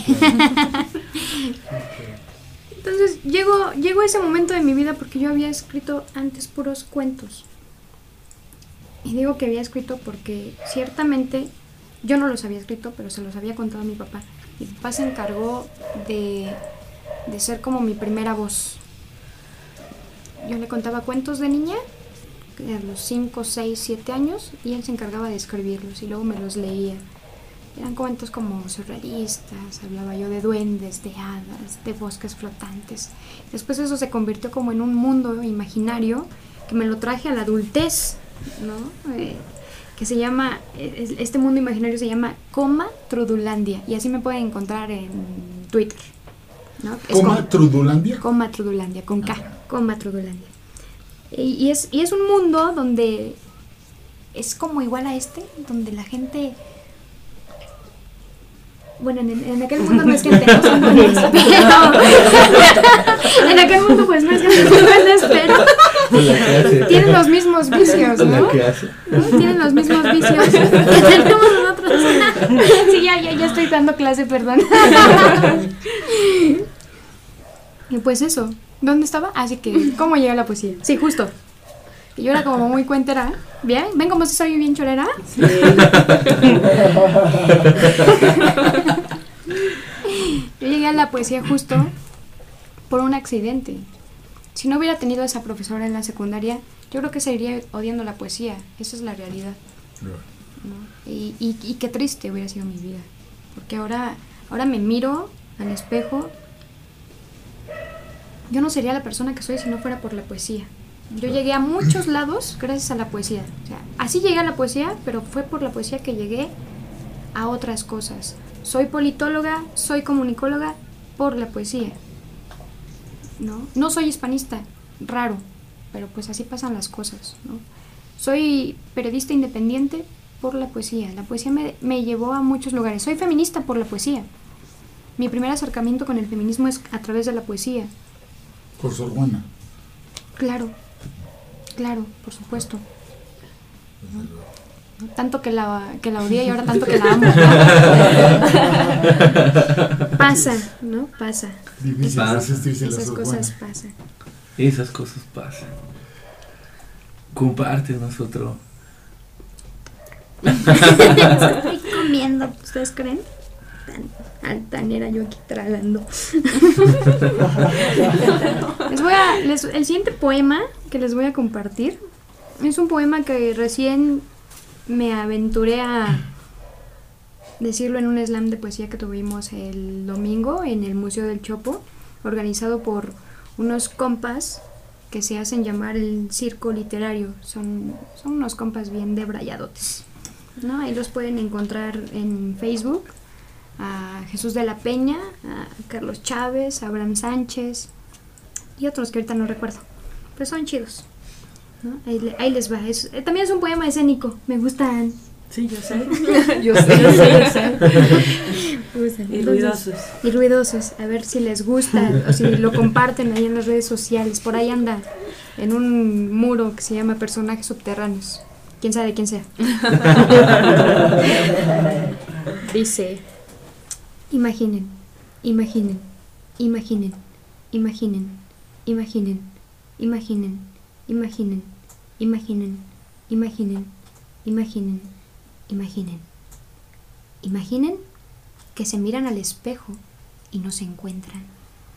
Entonces llegó ese momento de mi vida porque yo había escrito antes puros cuentos. Y digo que había escrito porque ciertamente yo no los había escrito, pero se los había contado a mi papá. Mi papá se encargó de ser como mi primera voz. Yo le contaba cuentos de niña a los 5, 6, 7 años y él se encargaba de escribirlos y luego me los leía. Eran cuentos como surrealistas, hablaba yo de duendes, de hadas, de bosques flotantes. Después eso se convirtió como en un mundo imaginario que me lo traje a la adultez, ¿no? Que se llama, este mundo imaginario se llama Coma Trudulandia y así me pueden encontrar en Twitter, ¿no? ¿Coma Trudulandia? Coma Trudulandia, con K, Coma Trudulandia. Y es un mundo donde es como igual a donde la gente... Bueno, en aquel mundo no es gente, no son buenos, pero... en aquel mundo pues no es gente, son buenos, pero... tienen los mismos vicios, ¿no? ¿No? Tienen los mismos vicios que tenemos nosotros. Sí, ya estoy dando clase, perdón. Y pues eso, ¿dónde estaba? Así que, ¿cómo llegué a la poesía? Sí, justo. Y yo era como muy cuentera. ¿Bien? ¿Ven cómo sí soy bien chorera? Sí. Yo llegué a la poesía justo por un accidente. Si no hubiera tenido esa profesora en la secundaria, yo creo que seguiría odiando la poesía. Esa es la realidad, ¿no? Y qué triste hubiera sido mi vida. Porque ahora me miro al espejo. Yo no sería la persona que soy si no fuera por la poesía. Yo llegué a muchos lados gracias a la poesía. O sea, así llegué a la poesía, pero fue por la poesía que llegué a otras cosas. Soy politóloga, soy comunicóloga por la poesía, ¿no? No soy hispanista, raro, pero pues así pasan las cosas, ¿no? Soy periodista independiente por la poesía. La poesía me llevó a muchos lugares. Soy feminista por la poesía. Mi primer acercamiento con el feminismo es a través de la poesía. Por Sor Juana. Claro, por supuesto. ¿No? Tanto que la odié y ahora tanto que la amo. Pasa, ¿no? Pasa. Difícil resistirse a la Esas Sor cosas Juana. pasan. Esas cosas pasan. Compártenos otro. Estoy comiendo, ¿ustedes creen? Tan altanera yo aquí tragando. El siguiente poema que les voy a compartir es un poema que recién me aventuré a decirlo en un slam de poesía que tuvimos el domingo en el Museo del Chopo, organizado por unos compas que se hacen llamar el Circo Literario. Son unos compas bien debrayadotes, ¿no? Ahí los pueden encontrar en Facebook. A Jesús de la Peña, a Carlos Chávez, a Abraham Sánchez y otros que ahorita no recuerdo, pues son chidos, ¿no? Ahí les va. También es un poema escénico, me gustan. Sí, yo sé. Yo sé. Y ruidosos. Y ruidosos, a ver si les gusta o si lo comparten ahí en las redes sociales. Por ahí anda en un muro que se llama Personajes Subterráneos. ¿Quién sabe quién sea? Dice: Imaginen, imaginen, imaginen, imaginen, imaginen, imaginen, imaginen, imaginen, imaginen, imaginen, imaginen. Imaginen que se miran al espejo y no se encuentran.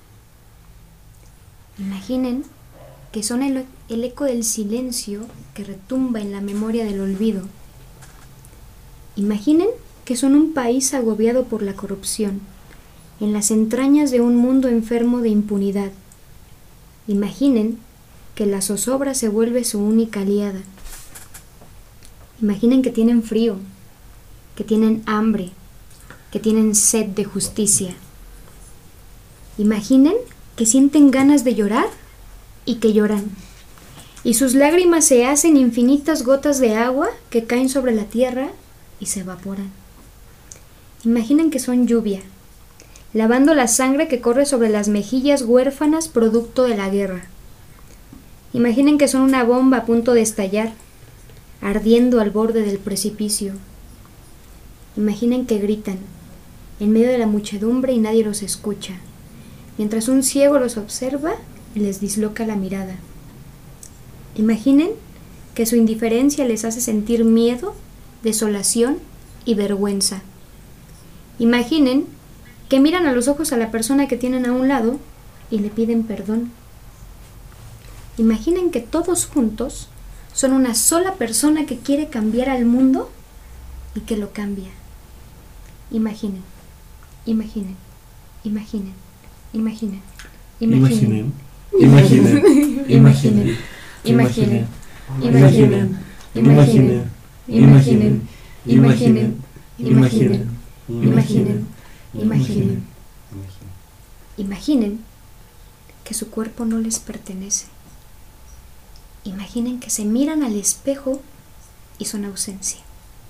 Imaginen que son el eco del silencio que retumba en la memoria del olvido. Imaginen que son un país agobiado por la corrupción, en las entrañas de un mundo enfermo de impunidad. Imaginen que la zozobra se vuelve su única aliada. Imaginen que tienen frío, que tienen hambre, que tienen sed de justicia. Imaginen que sienten ganas de llorar y que lloran, y sus lágrimas se hacen infinitas gotas de agua que caen sobre la tierra y se evaporan. Imaginen que son lluvia, lavando la sangre que corre sobre las mejillas huérfanas producto de la guerra. Imaginen que son una bomba a punto de estallar, ardiendo al borde del precipicio. Imaginen que gritan en medio de la muchedumbre y nadie los escucha, mientras un ciego los observa y les disloca la mirada. Imaginen que su indiferencia les hace sentir miedo, desolación y vergüenza. Imaginen que miran a los ojos a la persona que tienen a un lado y le piden perdón. Imaginen que todos juntos son una sola persona que quiere cambiar al mundo y que lo cambia. Imaginen, imaginen, imaginen, imaginen, imaginen, imaginen, imaginen, imaginen, imaginen, imaginen, imaginen, imaginen, imaginen, imaginen, imaginen, imaginen que su cuerpo no les pertenece. Imaginen que se miran al espejo y son ausencia.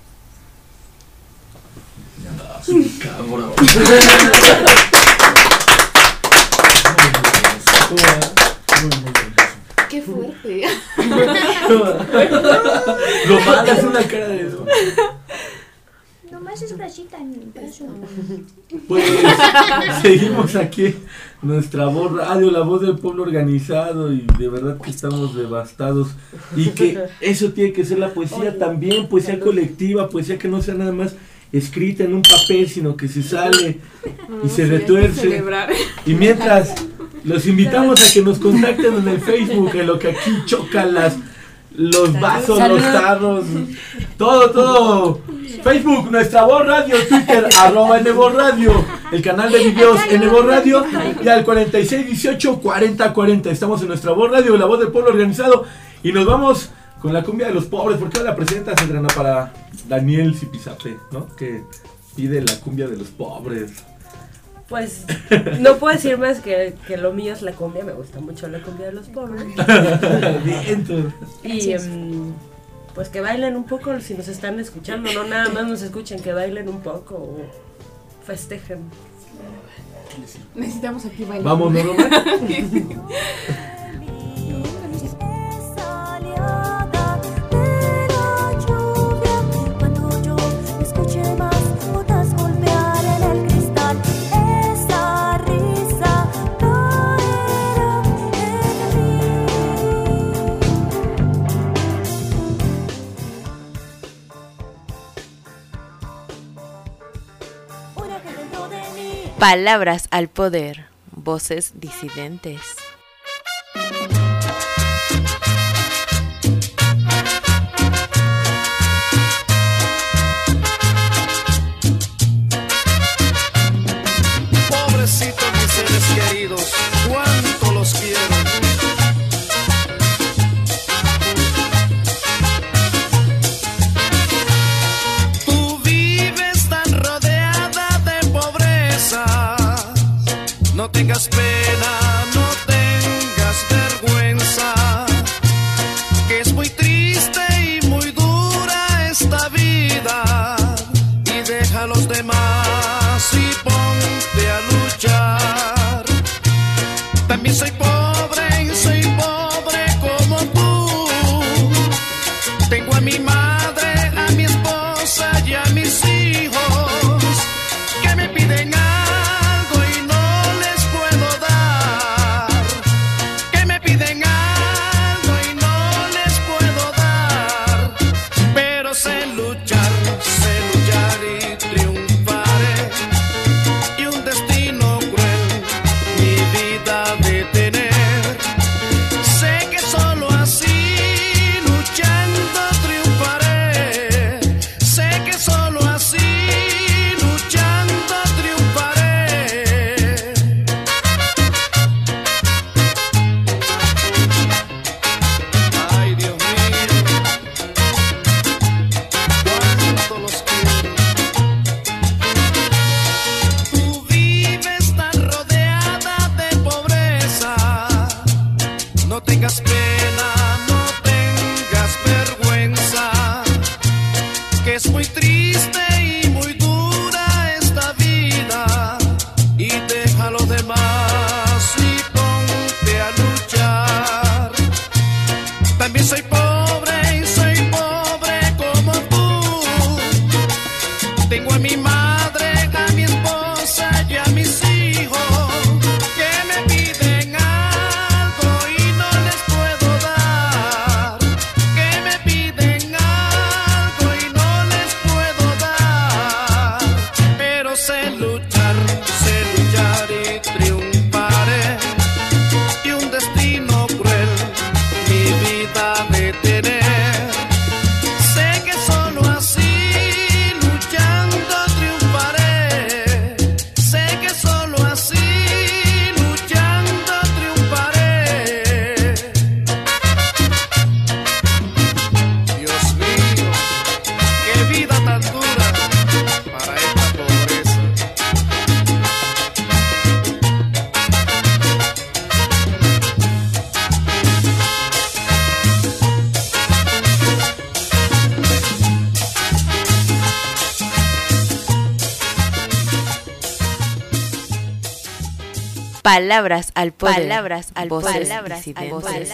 Cabrón. Qué fuerte. Lo malo es una cara de eso. Nomás es grasita en el brazo. Pues seguimos aquí, nuestra voz radio, la voz del pueblo organizado, y de verdad que estamos devastados, y que eso tiene que ser la poesía también, poesía colectiva, poesía que no sea nada más escrita en un papel, sino que se sale y se retuerce. Y mientras los invitamos a que nos contacten en el Facebook, en lo que aquí chocan los vasos, los tarros, todo. Facebook, Nuestra Voz Radio, Twitter, @NVoz Radio, el canal de videos NVoz Radio, y al 4618-4040. Estamos en Nuestra Voz Radio, la voz del pueblo organizado, y nos vamos con la cumbia de los pobres. ¿Por qué la presentas, Adriana, para Daniel Zipizape, ¿no? Que pide la cumbia de los pobres? Pues no puedo decir más que lo mío es la cumbia, me gusta mucho la cumbia de los pobres. Bien, y pues que bailen un poco si nos están escuchando, no nada más nos escuchen, que bailen un poco o festejen. Necesitamos aquí bailar. Vamos, ¿no, Román? Palabras al poder, voces disidentes. Pobrecitos mis seres queridos, cuánto los quiero. No tengas pena, no tengas vergüenza, que es muy triste y muy dura esta vida, y deja a los demás y ponte a luchar. También soy pobre y soy pobre como tú. Tengo a mi madre, a mi esposa y a mis hijos que me piden es muy triste y muy dura esta vida, y Palabras al poder. Palabras al poder. Palabras al poder.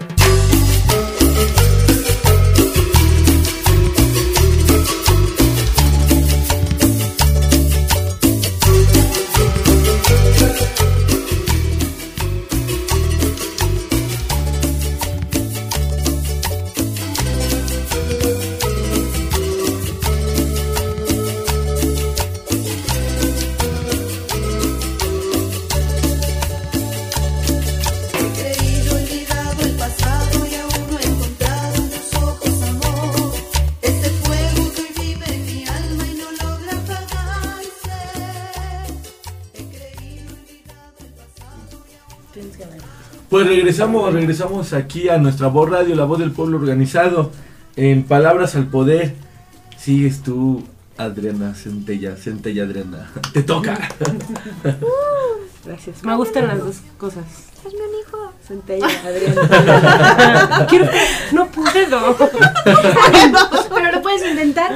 Pues regresamos aquí a nuestra voz radio, la voz del pueblo organizado, en Palabras al Poder. Sigues tú, Adriana, Centella Adriana. Te toca. Gracias. Me gustan las dos cosas. Es mi hijo. Centella, Adriana. No puedo. Pero lo puedes intentar.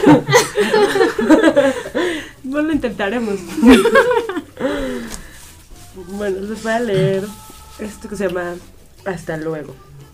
No lo intentaremos. Bueno, les voy a leer esto que se llama Hasta luego.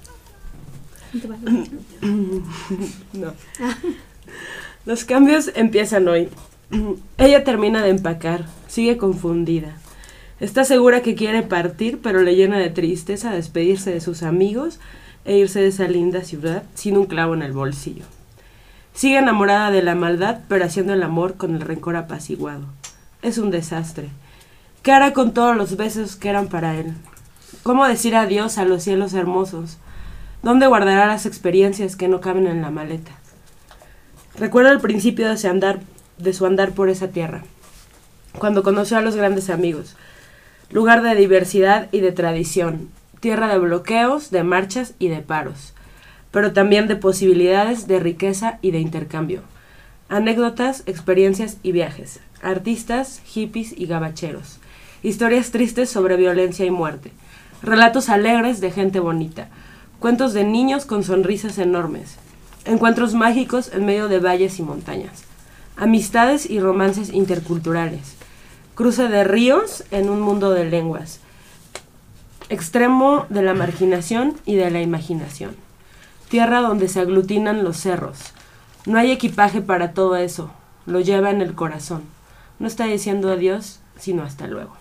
No. Los cambios empiezan hoy. Ella termina de empacar, sigue confundida. Está segura que quiere partir, pero le llena de tristeza despedirse de sus amigos e irse de esa linda ciudad sin un clavo en el bolsillo. Sigue enamorada de la maldad, pero haciendo el amor con el rencor apaciguado. Es un desastre. ¿Qué hará con todos los besos que eran para él? ¿Cómo decir adiós a los cielos hermosos? ¿Dónde guardará las experiencias que no caben en la maleta? Recuerda el principio de su andar por esa tierra, cuando conoció a los grandes amigos, lugar de diversidad y de tradición, tierra de bloqueos, de marchas y de paros, pero también de posibilidades, de riqueza y de intercambio, anécdotas, experiencias y viajes, artistas, hippies y gabacheros, historias tristes sobre violencia y muerte, relatos alegres de gente bonita, cuentos de niños con sonrisas enormes, encuentros mágicos en medio de valles y montañas, amistades y romances interculturales, cruce de ríos en un mundo de lenguas, extremo de la marginación y de la imaginación, tierra donde se aglutinan los cerros. No hay equipaje para todo eso, lo lleva en el corazón. No está diciendo adiós, sino hasta luego.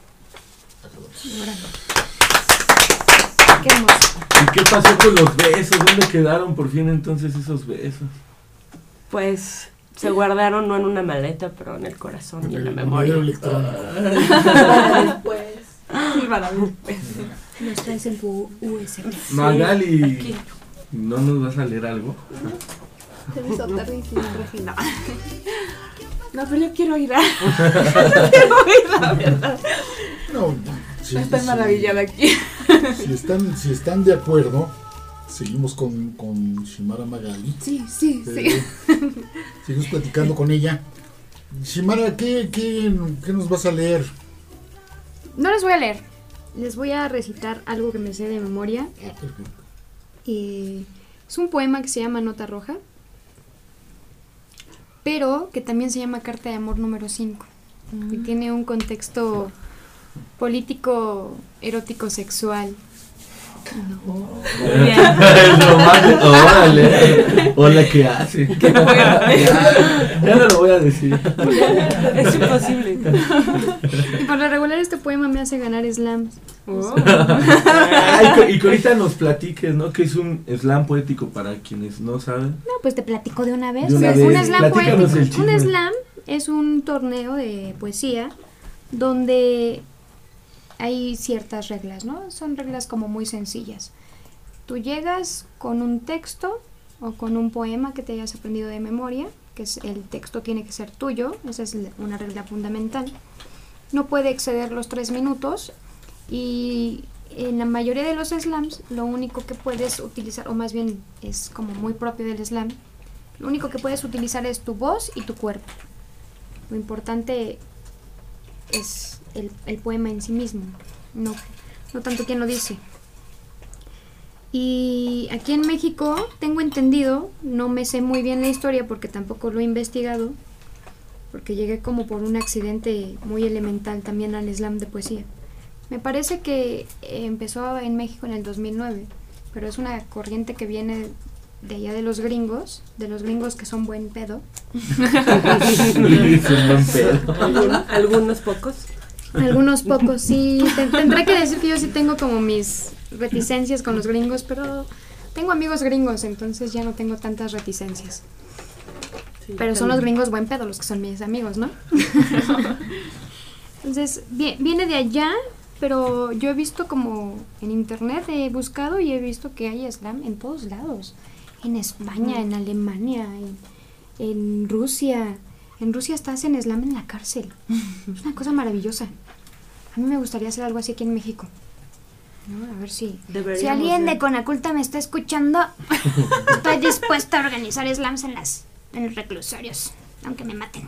Qué hermoso. ¿Y qué pasó con los besos? ¿Dónde quedaron por fin entonces esos besos? Pues se guardaron no en una maleta, pero en el corazón y en la memoria. Después. Los traes en tu USB. Magali, aquí. ¿no nos vas a leer algo? Te me soltaron y Regina. No, pero yo quiero ir a... la verdad. No, sí, Estoy maravillada aquí. Si están de acuerdo, seguimos con Shimara Magali. Sí. Seguimos platicando con ella. Shimara, ¿qué nos vas a leer? No les voy a leer. Les voy a recitar algo que me sé de memoria. Perfecto. Es un poema que se llama Nota Roja, pero que también se llama Carta de Amor número 5. Y tiene un contexto político, erótico, sexual. Muy bien. Órale. Hola, ¿qué hace? Ya no lo voy a decir. Es imposible. Y por lo regular este poema me hace ganar slams. Ay, y que ahorita nos platiques, ¿no? Que es un slam poético para quienes no saben. No, pues te platico de una vez. De una O sea, vez. un slam Platícanos el poético. chisme. Un slam es un torneo de poesía donde hay ciertas reglas, ¿no? Son reglas como muy sencillas. Tú llegas con un texto o con un poema que te hayas aprendido de memoria, que es el texto tiene que ser tuyo, esa es una regla fundamental. No puede exceder los 3 minutos y en la mayoría de los slams lo único que puedes utilizar, o más bien es como muy propio del slam, lo único que puedes utilizar es tu voz y tu cuerpo. Lo importante es el poema en sí mismo, no tanto quien lo dice. Y aquí en México tengo entendido, no me sé muy bien la historia porque tampoco lo he investigado, porque llegué como por un accidente muy elemental también al slam de poesía, Me parece que empezó en México en el 2009, pero es una corriente que viene de allá de los gringos que son buen pedo. Algunos pocos. Algunos pocos, sí. Tendré que decir que yo sí tengo como mis reticencias con los gringos, pero tengo amigos gringos, entonces ya no tengo tantas reticencias. Sí, pero son los gringos buen pedo los que son mis amigos, ¿no? Entonces, viene de allá, pero yo he visto como en internet, he buscado y he visto que hay slam en todos lados. En España, en Alemania, en Rusia. En Rusia hasta hacen slam en la cárcel. Es una cosa maravillosa. A mí me gustaría hacer algo así aquí en México. ¿No? A ver si alguien de Conaculta me está escuchando, estoy dispuesta a organizar slams en los reclusorios, aunque me maten.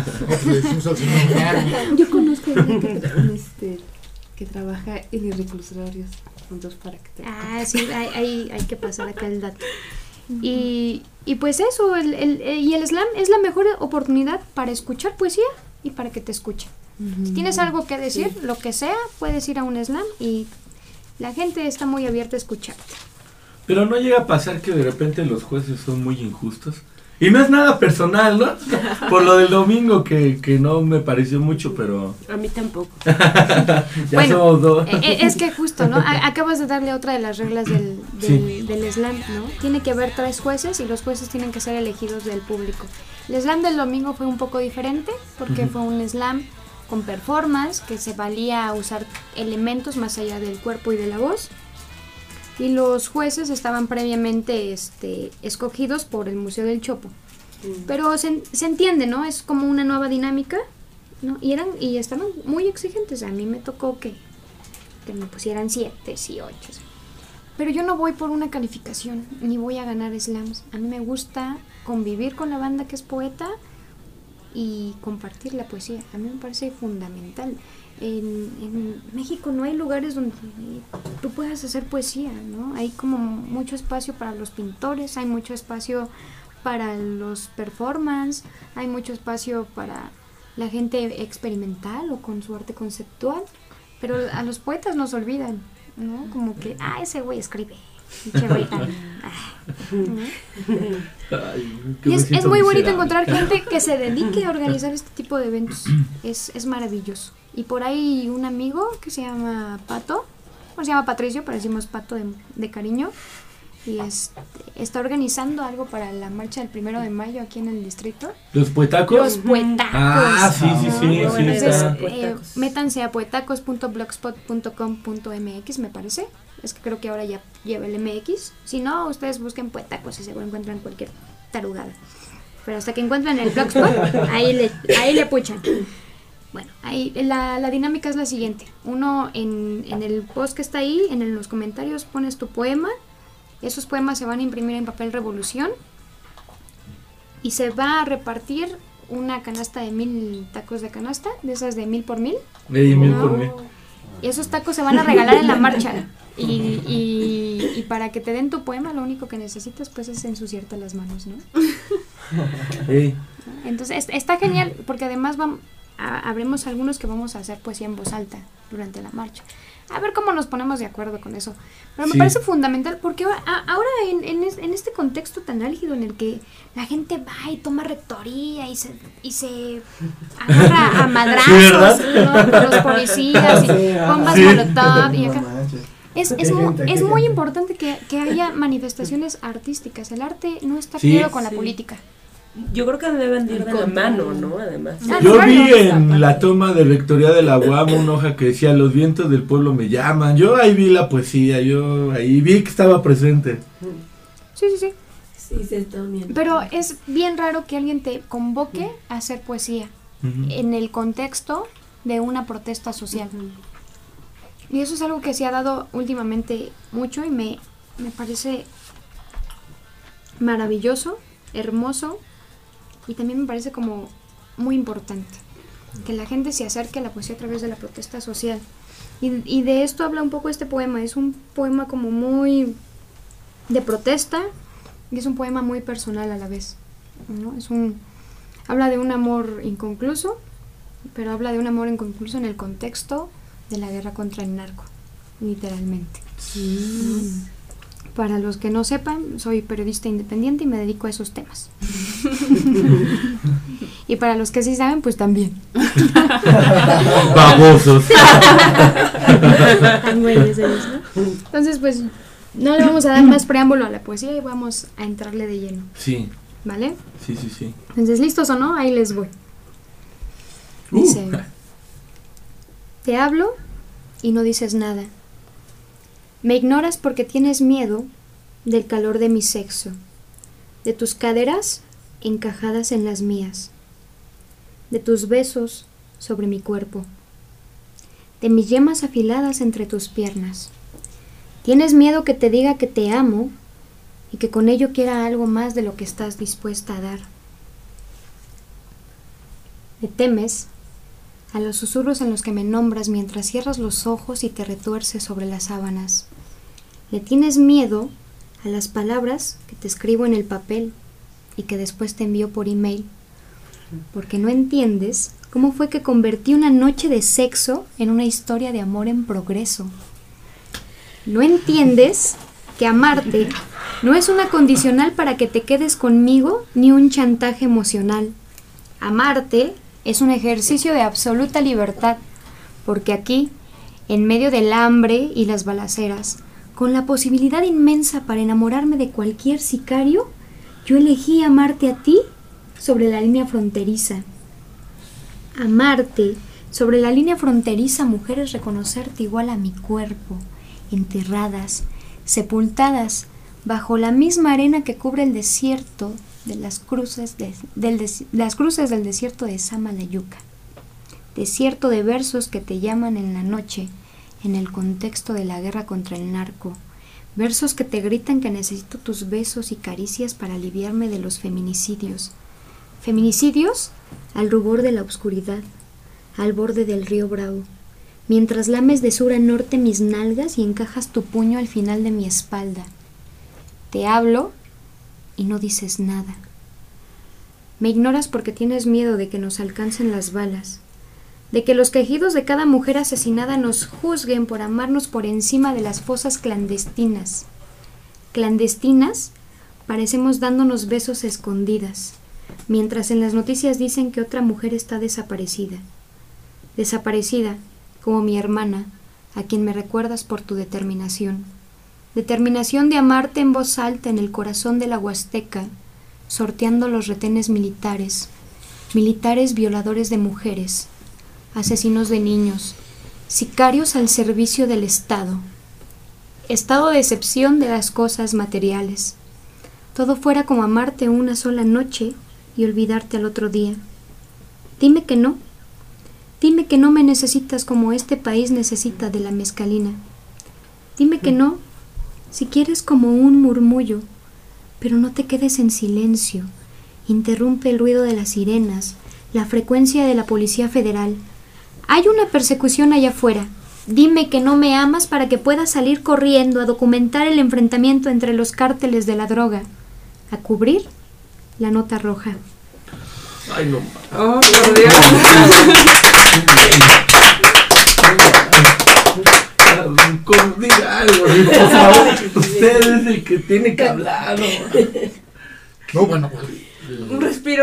Yo conozco a alguien que trabaja en los reclusorios. Para que te... sí, hay que pasar acá el dato. Y pues eso, y el slam es la mejor oportunidad para escuchar poesía y para que te escuchen. Si tienes algo que decir, lo que sea, puedes ir a un slam y la gente está muy abierta a escucharte. Pero no llega a pasar que de repente los jueces son muy injustos. Y no es nada personal, ¿no? Por lo del domingo que no me pareció mucho, pero... A mí tampoco. Bueno, somos dos. Es que justo, ¿no? Acabas de darle otra de las reglas del slam, ¿no? Tiene que haber 3 jueces y los jueces tienen que ser elegidos del público. El slam del domingo fue un poco diferente porque fue un slam con performance que se valía a usar elementos más allá del cuerpo y de la voz. Y los jueces estaban previamente escogidos por el Museo del Chopo. Pero se entiende, ¿no? Es como una nueva dinámica, ¿no? Y estaban muy exigentes. A mí me tocó que me pusieran 7 y 8. Pero yo no voy por una calificación, ni voy a ganar slams. A mí me gusta convivir con la banda que es poeta y compartir la poesía. A mí me parece fundamental. En México no hay lugares donde tú puedas hacer poesía, ¿no? Hay como mucho espacio para los pintores, hay mucho espacio para los performance, hay mucho espacio para la gente experimental o con su arte conceptual, pero a los poetas nos olvidan, ¿no? Como que, ese güey escribe. Y es muy bonito encontrar gente que se dedique a organizar este tipo de eventos. Es maravilloso. Y por ahí un amigo que se llama Pato, o se llama Patricio, pero decimos Pato de cariño, y está organizando algo para la marcha del 1 de mayo aquí en el distrito. ¿Los poetacos? Los poetacos. Sí. Entonces, métanse a poetacos.blogspot.com.mx, me parece. Es que creo que ahora ya lleva el MX. Si no, ustedes busquen poetacos y seguro encuentran cualquier tarugada. Pero hasta que encuentren el blogspot, ahí le puchan. Bueno, ahí la dinámica es la siguiente. Uno en el post que está ahí, en los comentarios pones tu poema. Esos poemas se van a imprimir en papel revolución y se va a repartir una canasta de 1000 tacos de canasta, de esas de 1000 por 1000. De 1000 por 1000. Y esos tacos se van a regalar en la marcha. Y para que te den tu poema, lo único que necesitas pues es ensuciarte las manos, ¿no? Sí. Entonces está genial porque además habremos algunos que vamos a hacer poesía en voz alta durante la marcha. A ver cómo nos ponemos de acuerdo con eso. Pero me parece fundamental porque ahora en este contexto tan álgido en el que la gente va y toma rectoría y se agarra a madrazos, ¿no? Con los policías y bombas molotov y acá. Es muy importante que haya manifestaciones artísticas. El arte no está peleado con la política. Yo creo que deben ir de la mano, ¿no? Además. Yo vi en la toma de rectoría de la UAM una hoja que decía los vientos del pueblo me llaman. Yo ahí vi la poesía, yo ahí vi que estaba presente. Sí. Sí, se está uniendo. Pero es bien raro que alguien te convoque a hacer poesía en el contexto de una protesta social. Y eso es algo que se ha dado últimamente mucho y me parece maravilloso, hermoso. Y también me parece como muy importante que la gente se acerque a la poesía a través de la protesta social. Y de esto habla un poco este poema. Es un poema como muy de protesta y es un poema muy personal a la vez, ¿no? Habla de un amor inconcluso, pero habla de un amor inconcluso en el contexto de la guerra contra el narco, literalmente. Para los que no sepan, soy periodista independiente y me dedico a esos temas. Y para los que sí saben, pues también. Babosos. Entonces, pues no le vamos a dar más preámbulo a la poesía y vamos a entrarle de lleno. Sí. ¿Vale? Sí. Entonces, ¿listos o no? Ahí les voy. Dice: te hablo y no dices nada. Me ignoras porque tienes miedo del calor de mi sexo, de tus caderas encajadas en las mías, de tus besos sobre mi cuerpo, de mis yemas afiladas entre tus piernas. Tienes miedo que te diga que te amo y que con ello quiera algo más de lo que estás dispuesta a dar. Me temes a los susurros en los que me nombras mientras cierras los ojos y te retuerces sobre las sábanas. Le tienes miedo a las palabras que te escribo en el papel y que después te envío por email, porque no entiendes cómo fue que convertí una noche de sexo en una historia de amor en progreso. No entiendes que amarte no es una condicional para que te quedes conmigo ni un chantaje emocional. Amarte es un ejercicio de absoluta libertad, porque aquí, en medio del hambre y las balaceras, con la posibilidad inmensa para enamorarme de cualquier sicario, yo elegí amarte a ti sobre la línea fronteriza. Amarte sobre la línea fronteriza, mujer, es reconocerte igual a mi cuerpo, enterradas, sepultadas bajo la misma arena que cubre el desierto de las cruces del desierto de Samalayuca, desierto de versos que te llaman en la noche en el contexto de la guerra contra el narco, versos que te gritan que necesito tus besos y caricias para aliviarme de los feminicidios al rubor de la oscuridad, al borde del río Bravo, mientras lames de sur a norte mis nalgas y encajas tu puño al final de mi espalda. Te hablo y no dices nada. Me ignoras porque tienes miedo de que nos alcancen las balas, de que los quejidos de cada mujer asesinada nos juzguen por amarnos por encima de las fosas clandestinas. Clandestinas, parecemos dándonos besos escondidas, mientras en las noticias dicen que otra mujer está desaparecida. Desaparecida, como mi hermana, a quien me recuerdas por tu determinación. Determinación de amarte en voz alta en el corazón de la Huasteca, sorteando los retenes militares, militares violadores de mujeres, asesinos de niños, sicarios al servicio del Estado, estado de excepción de las cosas materiales. Todo fuera como amarte una sola noche y olvidarte al otro día. Dime que no me necesitas como este país necesita de la mezcalina. Dime que no, si quieres como un murmullo, pero no te quedes en silencio. Interrumpe el ruido de las sirenas, la frecuencia de la Policía Federal. Hay una persecución allá afuera. Dime que no me amas para que pueda salir corriendo a documentar el enfrentamiento entre los cárteles de la droga, a cubrir la nota roja. Ay, no. Oh, por Dios. Diga algo, por favor. Usted es el que tiene que hablar. No, bueno. Un respiro.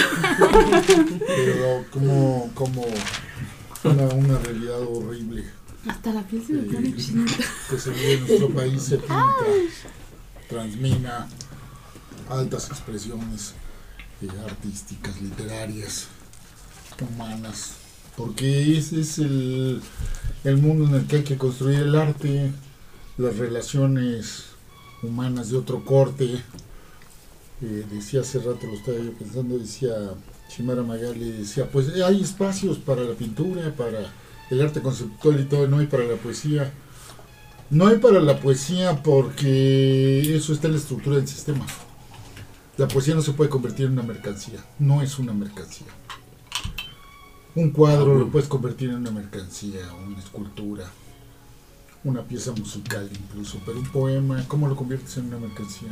Pero como una realidad horrible. Hasta la piel se me pone chinita. Que se vive en nuestro país, se pinta, transmina altas expresiones artísticas, literarias, humanas, porque ese es el mundo en el que hay que construir el arte, las relaciones humanas de otro corte. Decía hace rato, lo estaba yo pensando, decía Chimara Magali, decía, pues hay espacios para la pintura, para el arte conceptual y todo, no hay para la poesía. No hay para la poesía porque eso está en la estructura del sistema. La poesía no se puede convertir en una mercancía, no es una mercancía. Un cuadro lo puedes convertir en una mercancía, una escultura, una pieza musical incluso, pero un poema, ¿cómo lo conviertes en una mercancía?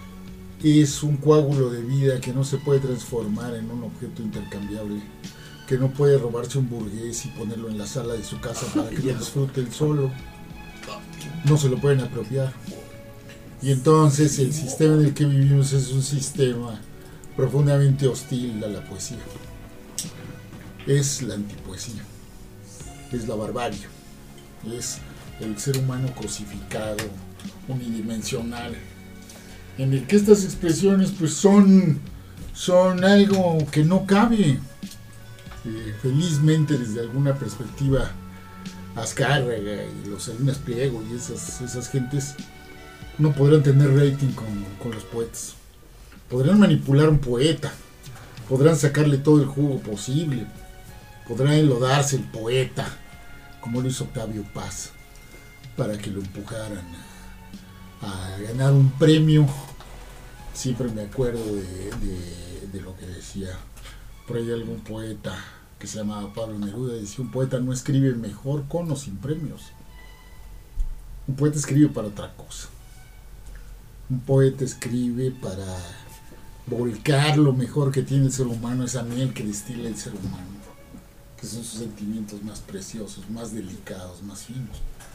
Es un coágulo de vida que no se puede transformar en un objeto intercambiable, que no puede robarse un burgués y ponerlo en la sala de su casa para que lo disfrute él solo. No se lo pueden apropiar. Y entonces el sistema en el que vivimos es un sistema profundamente hostil a la poesía. Es la antipoesía, es la barbarie, es el ser humano cosificado, unidimensional, en el que estas expresiones pues son algo que no cabe. Felizmente desde alguna perspectiva Azcárraga y los Salinas Pliego y esas gentes no podrán tener rating con los poetas. Podrán manipular a un poeta, podrán sacarle todo el jugo posible, podrán enlodarse el poeta, como lo hizo Octavio Paz, para que lo empujaran a ganar un premio. Siempre me acuerdo de lo que decía por ahí algún poeta que se llamaba Pablo Neruda. Decía: un poeta no escribe mejor con o sin premios. Un poeta escribe para otra cosa. Un poeta escribe para volcar lo mejor que tiene el ser humano, esa miel que destila el ser humano, que son sus sentimientos más preciosos, más delicados, más finos.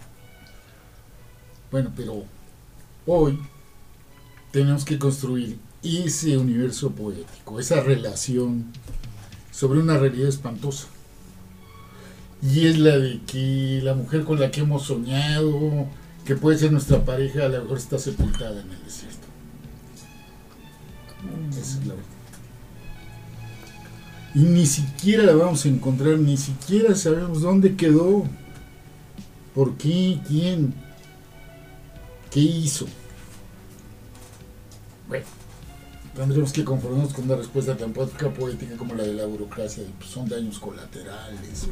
Bueno, pero hoy tenemos que construir ese universo poético, esa relación sobre una realidad espantosa. Y es la de que la mujer con la que hemos soñado, que puede ser nuestra pareja, a lo mejor está sepultada en el desierto. Esa es la verdad. Y ni siquiera la vamos a encontrar, ni siquiera sabemos dónde quedó, por qué, quién, qué hizo. Bueno, tendremos que conformarnos con una respuesta tan poética como la de la burocracia, pues son daños colaterales.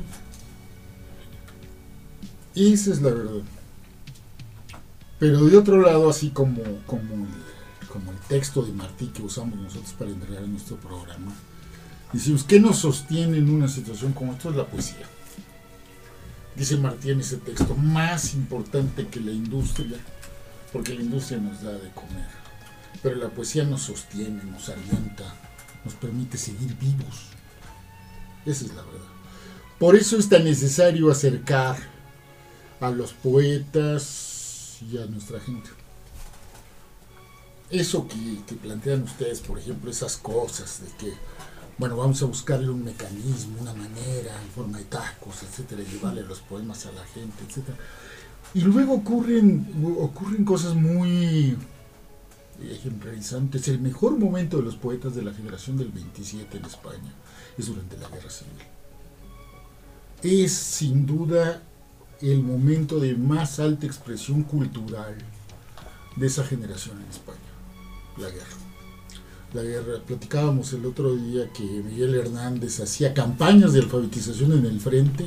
Esa es la verdad. Pero de otro lado, así como el texto de Martí que usamos nosotros para entregar nuestro programa, decimos, ¿qué nos sostiene en una situación como esta? Es la poesía. Dice Martí en ese texto, más importante que la industria, porque la industria nos da de comer, pero la poesía nos sostiene, nos alienta, nos permite seguir vivos. Esa es la verdad. Por eso es tan necesario acercar a los poetas y a nuestra gente. Eso que plantean ustedes, por ejemplo, esas cosas de que, bueno, vamos a buscarle un mecanismo, una manera, en forma de tacos, etcétera, y llevarle los poemas a la gente, etcétera. Y luego ocurren cosas muy ejemplarizantes. El mejor momento de los poetas de la generación del 27 en España es durante la Guerra Civil. Es sin duda el momento de más alta expresión cultural de esa generación en España, la guerra. La guerra, platicábamos el otro día que Miguel Hernández hacía campañas de alfabetización en el frente,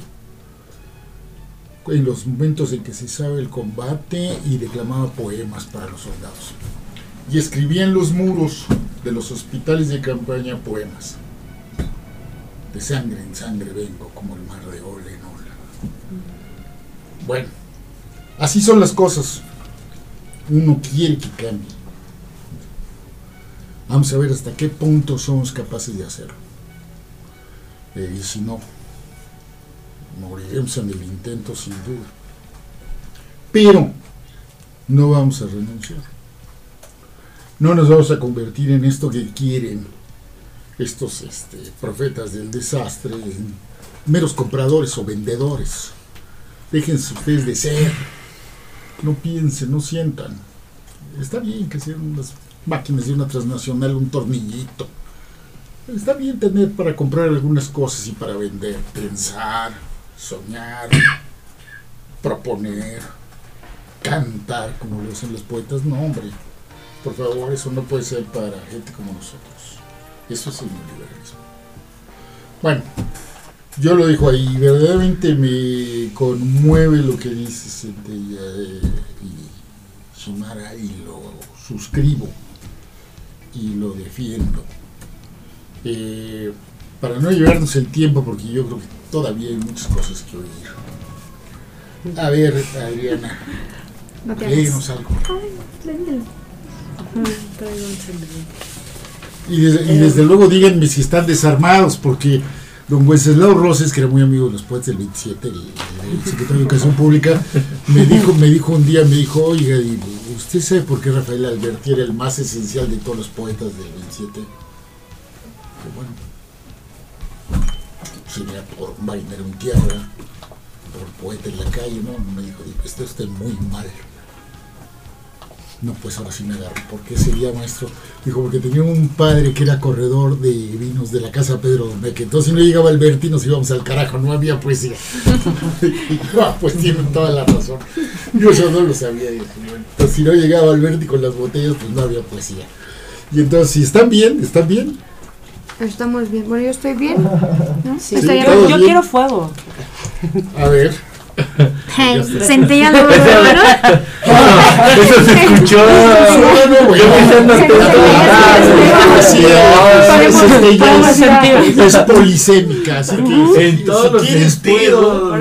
en los momentos en que se sabe el combate, y declamaba poemas para los soldados. Y escribía en los muros de los hospitales de campaña poemas. De sangre en sangre vengo, como el mar de ola en ola. Bueno, así son las cosas. Uno quiere que cambie. Vamos a ver hasta qué punto somos capaces de hacerlo. Y si no, moriremos en el intento sin duda. Pero no vamos a renunciar. No nos vamos a convertir en esto que quieren estos profetas del desastre, en meros compradores o vendedores. Déjense ustedes de ser. No piensen, no sientan. Está bien que sean unas máquinas de una transnacional, un tornillito. Está bien tener para comprar algunas cosas y para vender. Pensar, soñar, proponer, cantar, como lo hacen los poetas. No, hombre, por favor, eso no puede ser para gente como nosotros. Eso es el neoliberalismo. Bueno, yo lo dejo ahí. Verdaderamente me conmueve lo que dice Centella y Shimara, y lo suscribo y lo defiendo. Para no llevarnos el tiempo, porque yo creo que todavía hay muchas cosas que oír. A ver, Adriana, No te léenos algo. Ay, léndelo. Traigo un celular. Y desde luego díganme si están desarmados, porque don Wenceslao Roses, que era muy amigo de los poetas del 27, el secretario de Educación Pública, me dijo un día, oiga, ¿usted sabe por qué Rafael Alberti era el más esencial de todos los poetas del 27? Que bueno, sería por marinero en tierra, por poeta en la calle, ¿no? Me dijo, está usted muy mal. No, pues ahora sí me agarro. ¿Por qué sería, maestro? Dijo, porque tenía un padre que era corredor de vinos de la casa Pedro Domeque. Entonces, si no llegaba Alberti, nos íbamos al carajo, no había poesía. Pues tienen toda la razón. Yo eso no lo sabía. Entonces, si no llegaba Alberti con las botellas, pues no había poesía. Y entonces, si están bien. Estamos bien. Bueno, yo estoy bien, ¿no? Sí, Estaría yo bien. quiero fuego. A ver. Centella luego, ¿no? Eso se escuchó. Es polisémica, así que en todos los sentidos.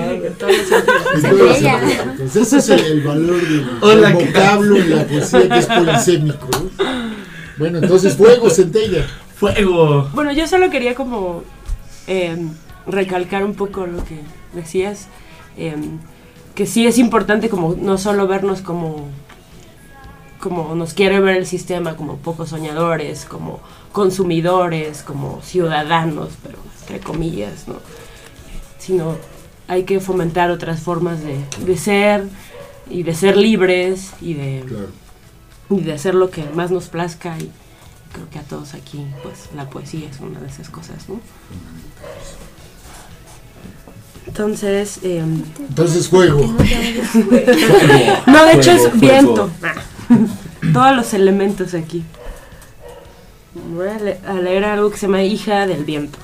Entonces ese es el valor del vocablo en la poesía, que es polisémico. Bueno, entonces fuego, Centella. Fuego. Bueno, yo solo quería como recalcar un poco lo que decías, que sí es importante como no solo vernos como nos quiere ver el sistema, como pocos soñadores, como consumidores, como ciudadanos, pero entre comillas, ¿no? Sino hay que fomentar otras formas de ser y de ser libres y de hacer lo que más nos plazca, y creo que a todos aquí pues la poesía es una de esas cosas, ¿no? Entonces fuego. No, de hecho es viento. Todos los elementos aquí. Voy a leer algo que se llama Hija del Viento.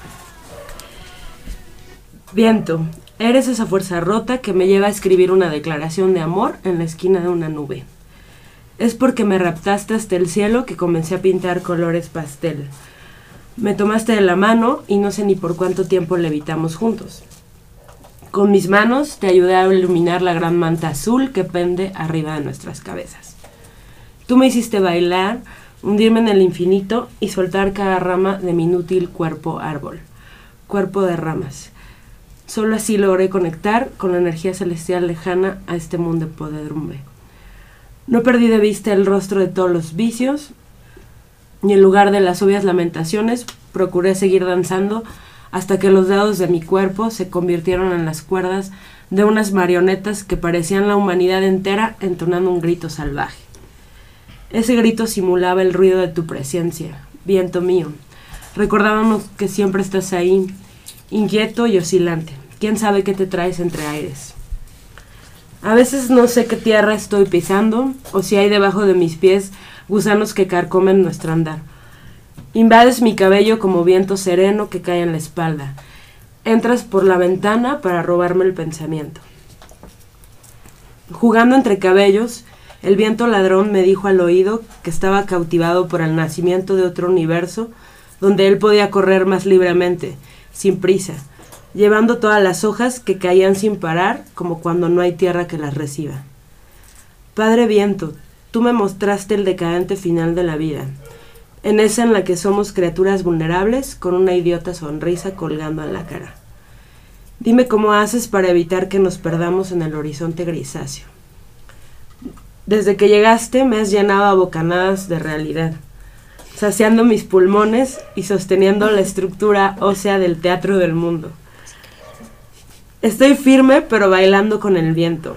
Viento, eres esa fuerza rota que me lleva a escribir una declaración de amor en la esquina de una nube. Es porque me raptaste hasta el cielo que comencé a pintar colores pastel. Me tomaste de la mano y no sé ni por cuánto tiempo levitamos juntos. Con mis manos te ayudé a iluminar la gran manta azul que pende arriba de nuestras cabezas. Tú me hiciste bailar, hundirme en el infinito y soltar cada rama de mi inútil cuerpo árbol, cuerpo de ramas. Solo así logré conectar con la energía celestial lejana a este mundo de podredumbre. No perdí de vista el rostro de todos los vicios, y en lugar de las obvias lamentaciones, procuré seguir danzando hasta que los dedos de mi cuerpo se convirtieron en las cuerdas de unas marionetas que parecían la humanidad entera entonando un grito salvaje. Ese grito simulaba el ruido de tu presencia, viento mío. Recordábamos que siempre estás ahí, inquieto y oscilante. ¿Quién sabe qué te traes entre aires? A veces no sé qué tierra estoy pisando, o si hay debajo de mis pies gusanos que carcomen nuestro andar. Invades mi cabello como viento sereno que cae en la espalda. Entras por la ventana para robarme el pensamiento. Jugando entre cabellos, el viento ladrón me dijo al oído que estaba cautivado por el nacimiento de otro universo donde él podía correr más libremente, sin prisa, llevando todas las hojas que caían sin parar, como cuando no hay tierra que las reciba. Padre Viento, tú me mostraste el decadente final de la vida, en esa en la que somos criaturas vulnerables con una idiota sonrisa colgando en la cara. Dime cómo haces para evitar que nos perdamos en el horizonte grisáceo. Desde que llegaste me has llenado a bocanadas de realidad, saciando mis pulmones y sosteniendo la estructura ósea del teatro del mundo. Estoy firme pero bailando con el viento.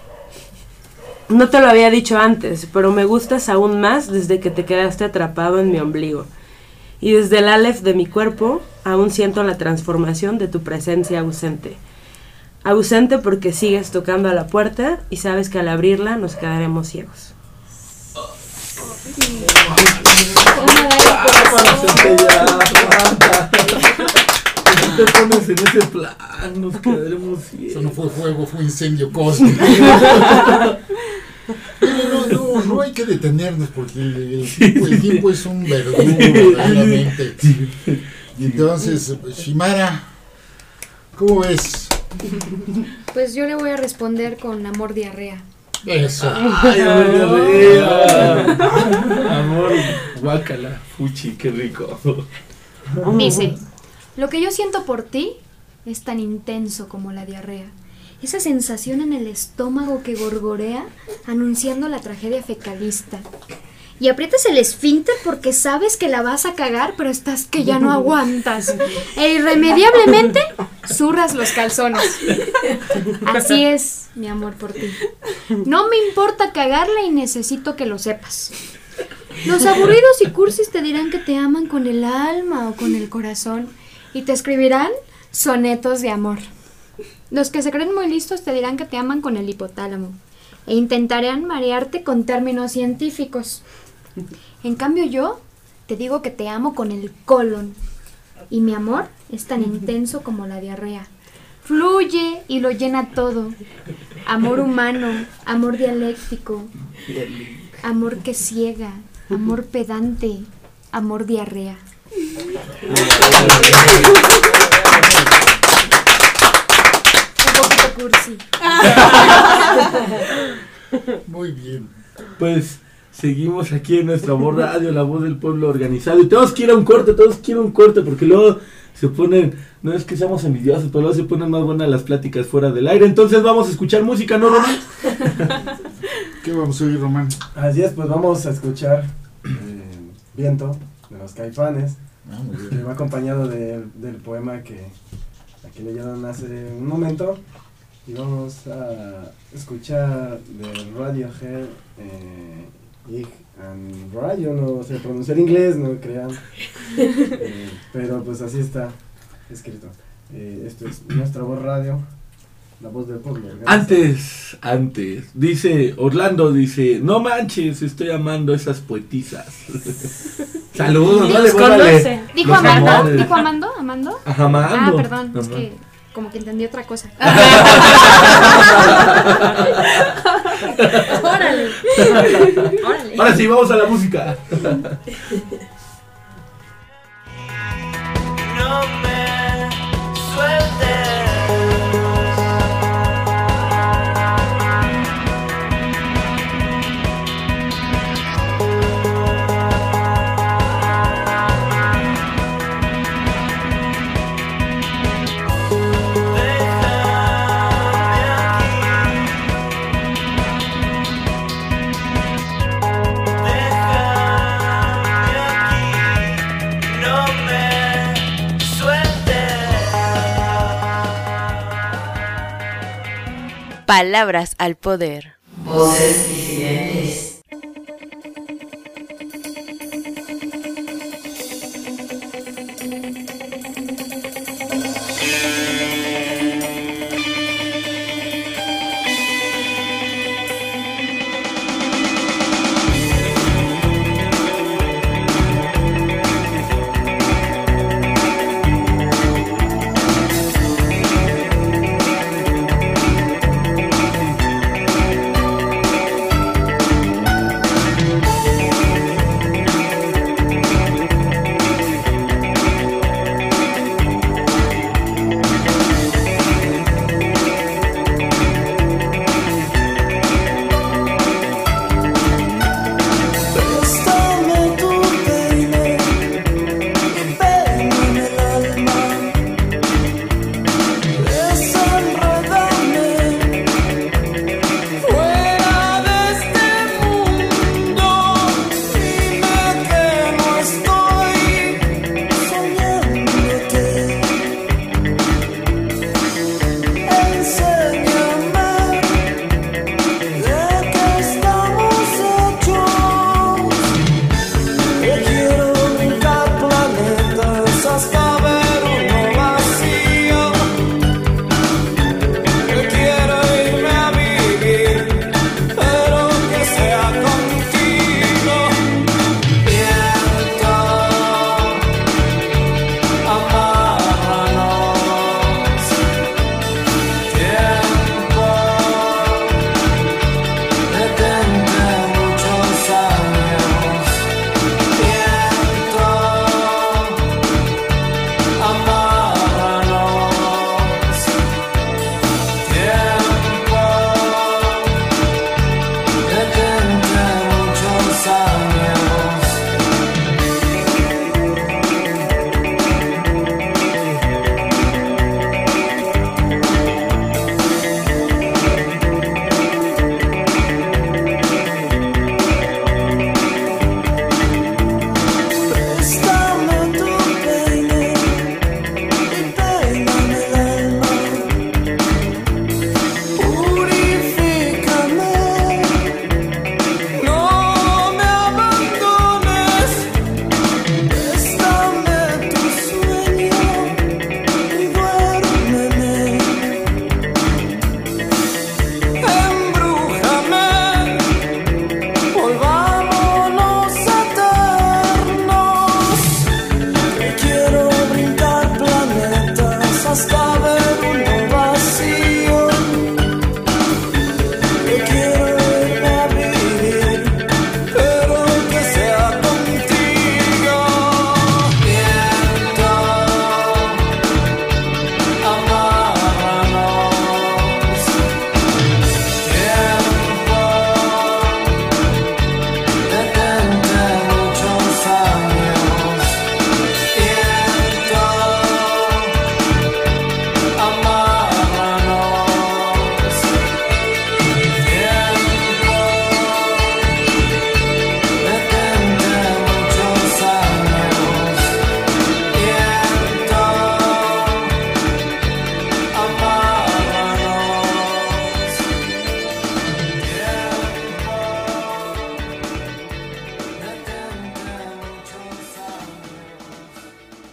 No te lo había dicho antes, pero me gustas aún más desde que te quedaste atrapado en mi ombligo. Y desde el aleph de mi cuerpo aún siento la transformación de tu presencia ausente. Ausente porque sigues tocando a la puerta y sabes que al abrirla nos quedaremos ciegos. Si te pones en ese plan, nos quedaremos ciegos. Eso no fue fuego, fue incendio cósmico. No hay que detenernos porque el tiempo es un verdugo verdaderamente. Y entonces, Shimara, ¿cómo ves? Pues yo le voy a responder con amor diarrea. Eso. Ay, amor diarrea. Amor, guácala, fuchi, qué rico. Dice: Lo que yo siento por ti es tan intenso como la diarrea. Esa sensación en el estómago que gorgorea anunciando la tragedia fecalista. Y aprietas el esfínter porque sabes que la vas a cagar, pero estás que ya no aguantas. E irremediablemente zurras los calzones. Así es, mi amor por ti. No me importa cagarla y necesito que lo sepas. Los aburridos y cursis te dirán que te aman con el alma o con el corazón y te escribirán sonetos de amor. Los que se creen muy listos te dirán que te aman con el hipotálamo e intentarán marearte con términos científicos. En cambio yo te digo que te amo con el colon y mi amor es tan intenso como la diarrea. Fluye y lo llena todo. Amor humano, amor dialéctico, amor que ciega, amor pedante, amor diarrea. Cursi. Muy bien. Pues seguimos aquí en nuestra voz radio, la voz del pueblo organizado. Y todos quieren un corte, porque luego se ponen, no es que seamos envidiosos, pero luego se ponen más buenas las pláticas fuera del aire. Entonces vamos a escuchar música, ¿no, Román? ¿Qué vamos a oír, Román? Así es, pues vamos a escuchar Viento de los Caifanes, que va acompañado del poema que aquí leyeron hace un momento. Y vamos a escuchar de Radiohead, Ich and Radio, no sé pronunciar inglés, no crean, pero pues así está escrito. Esto es nuestra voz radio, la voz del pueblo. Antes, dice Orlando, no manches, estoy amando esas poetisas. Saludos, no le conoce. ¿Dijo Amando? ¿Amando? Ajá, Amando. Ah, perdón, es que como que entendí otra cosa. Órale. Ahora sí, vamos a la música. No me sueltes. Palabras al poder. Voces disidentes.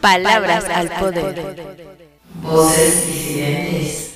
Palabras al poder. Voces disidentes.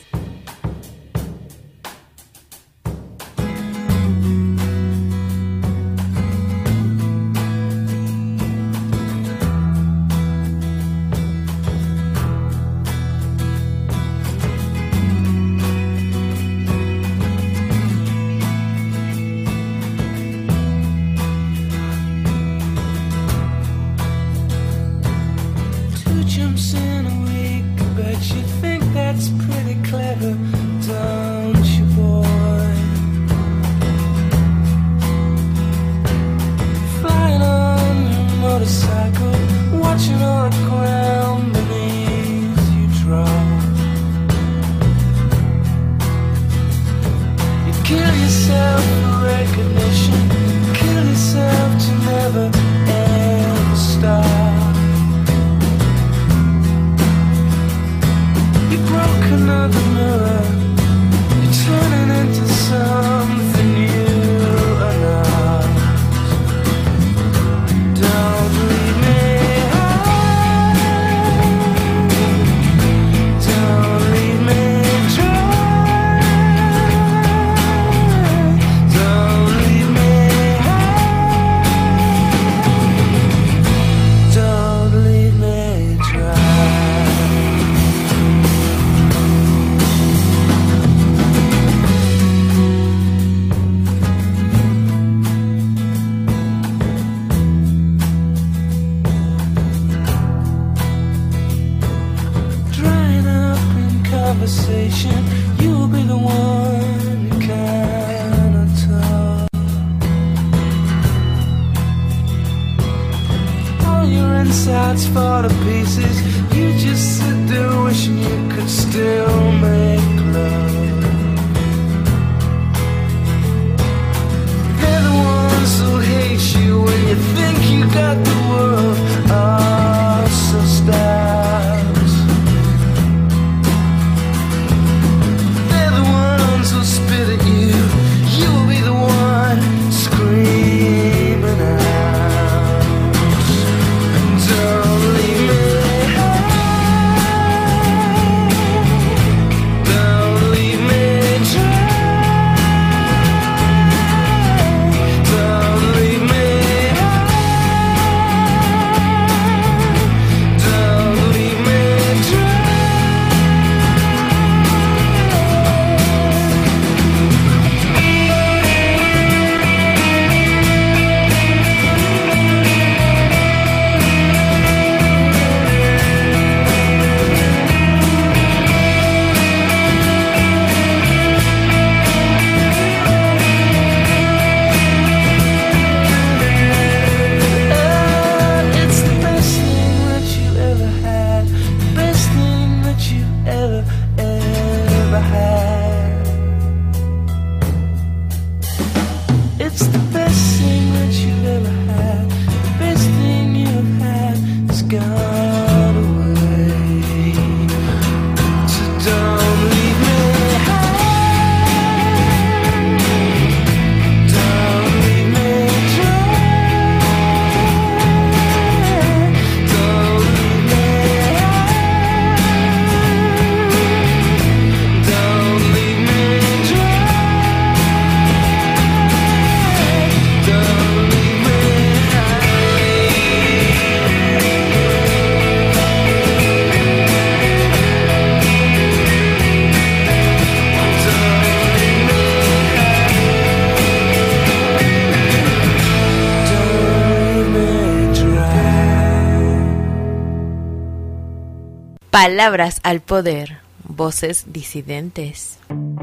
Palabras al poder, voces disidentes.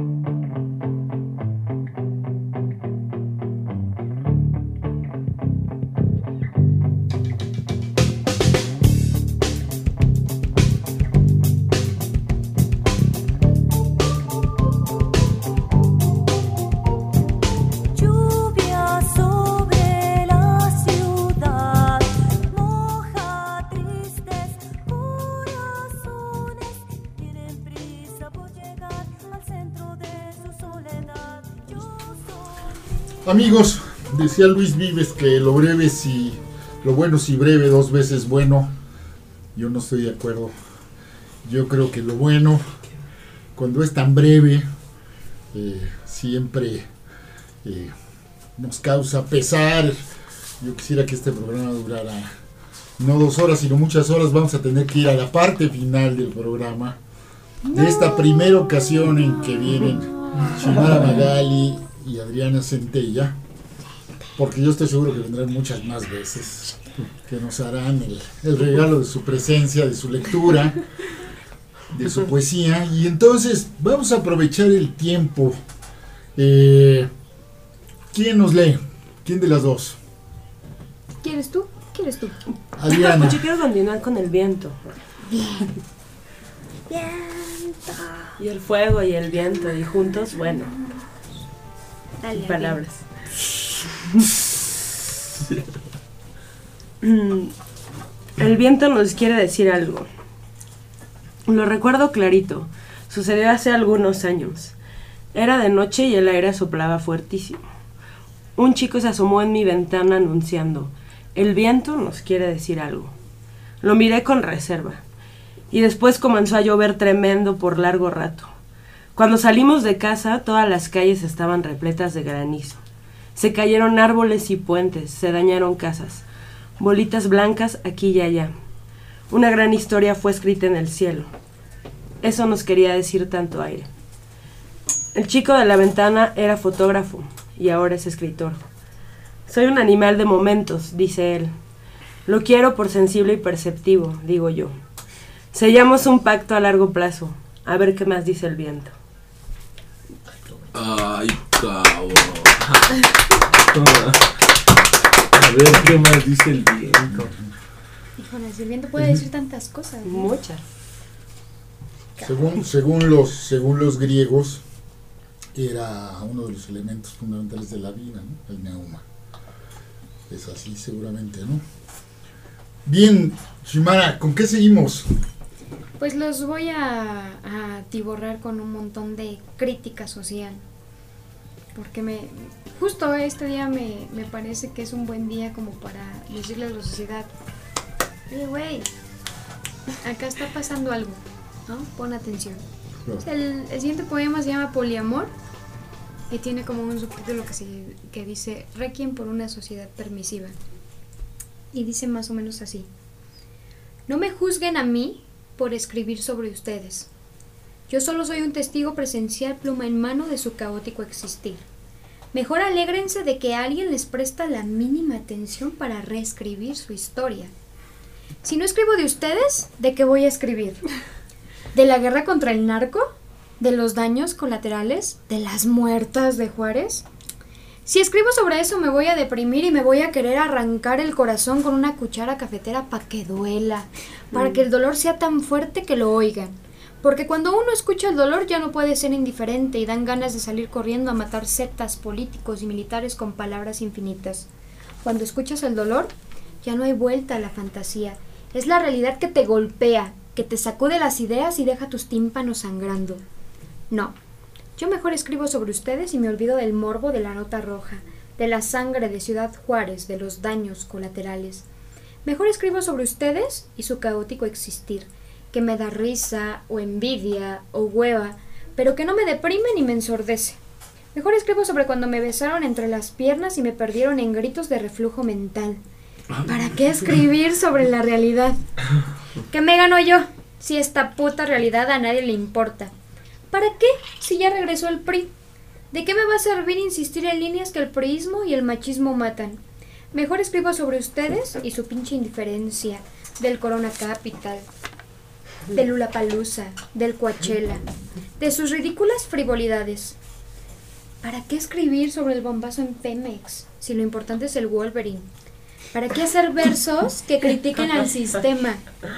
Amigos, decía Luis Vives que lo breve si lo bueno si breve 2 veces bueno, Yo no estoy de acuerdo. Yo creo que lo bueno, cuando es tan breve, siempre nos causa pesar. Yo quisiera que este programa durara no 2 horas, sino muchas horas. Vamos a tener que ir a la parte final del programa, de esta primera ocasión en que vienen Xiomara Magali y Adriana Centella, porque yo estoy seguro que vendrán muchas más veces, que nos harán el regalo de su presencia, de su lectura, de su poesía. Y entonces vamos a aprovechar el tiempo. ¿Quién nos lee? ¿Quién de las dos? ¿Quieres tú? ¿Quieres tú? Adriana. Yo quiero continuar con el viento. Bien. Y el fuego y el viento, y juntos, bueno. Dale, palabras. El viento nos quiere decir algo. Lo recuerdo clarito. Sucedió hace algunos años. Era de noche y el aire soplaba fuertísimo. Un chico se asomó en mi ventana anunciando: el viento nos quiere decir algo. Lo miré con reserva. Y después comenzó a llover tremendo por largo rato. Cuando salimos de casa, todas las calles estaban repletas de granizo. Se cayeron árboles y puentes, se dañaron casas, bolitas blancas aquí y allá. Una gran historia fue escrita en el cielo. Eso nos quería decir tanto aire. El chico de la ventana era fotógrafo y ahora es escritor. Soy un animal de momentos, dice él. Lo quiero por sensible y perceptivo, digo yo. Sellamos un pacto a largo plazo. A ver qué más dice el viento. Ay, cabrón. A ver qué más dice el viento. Híjole, el viento puede decir tantas cosas, ¿no? Muchas. Según los griegos, era uno de los elementos fundamentales de la vida, ¿no? El neuma. Es así seguramente, ¿no? Bien, Xiomara, ¿con qué seguimos? Pues los voy a atiborrar con un montón de crítica social. Porque justo este día me parece que es un buen día como para decirle a la sociedad: güey, acá está pasando algo, ¿no? Pon atención. Claro. O sea, el siguiente poema se llama Poliamor y tiene como un subtítulo que dice Requiem por una sociedad permisiva. Y dice más o menos así: no me juzguen a mí por escribir sobre ustedes. Yo solo soy un testigo presencial, pluma en mano, de su caótico existir. Mejor alégrense de que alguien les presta la mínima atención para reescribir su historia. Si no escribo de ustedes, ¿de qué voy a escribir? ¿De la guerra contra el narco? ¿De los daños colaterales? ¿De las muertas de Juárez? Si escribo sobre eso me voy a deprimir y me voy a querer arrancar el corazón con una cuchara cafetera para que duela, para que el dolor sea tan fuerte que lo oigan. Porque cuando uno escucha el dolor ya no puede ser indiferente y dan ganas de salir corriendo a matar setas, políticos y militares con palabras infinitas. Cuando escuchas el dolor ya no hay vuelta a la fantasía. Es la realidad que te golpea, que te sacude las ideas y deja tus tímpanos sangrando. No. Yo mejor escribo sobre ustedes y me olvido del morbo de la nota roja, de la sangre de Ciudad Juárez, de los daños colaterales. Mejor escribo sobre ustedes y su caótico existir, que me da risa, o envidia, o hueva, pero que no me deprime ni me ensordece. Mejor escribo sobre cuando me besaron entre las piernas y me perdieron en gritos de reflujo mental. ¿Para qué escribir sobre la realidad? ¿Qué me gano yo si esta puta realidad a nadie le importa? ¿Para qué si ya regresó el PRI? ¿De qué me va a servir insistir en líneas que el priismo y el machismo matan? Mejor escribo sobre ustedes y su pinche indiferencia, del Corona Capital, del Lollapalooza, del Coachella, de sus ridículas frivolidades. ¿Para qué escribir sobre el bombazo en Pemex si lo importante es el Wolverine? ¿Para qué hacer versos que critiquen al sistema?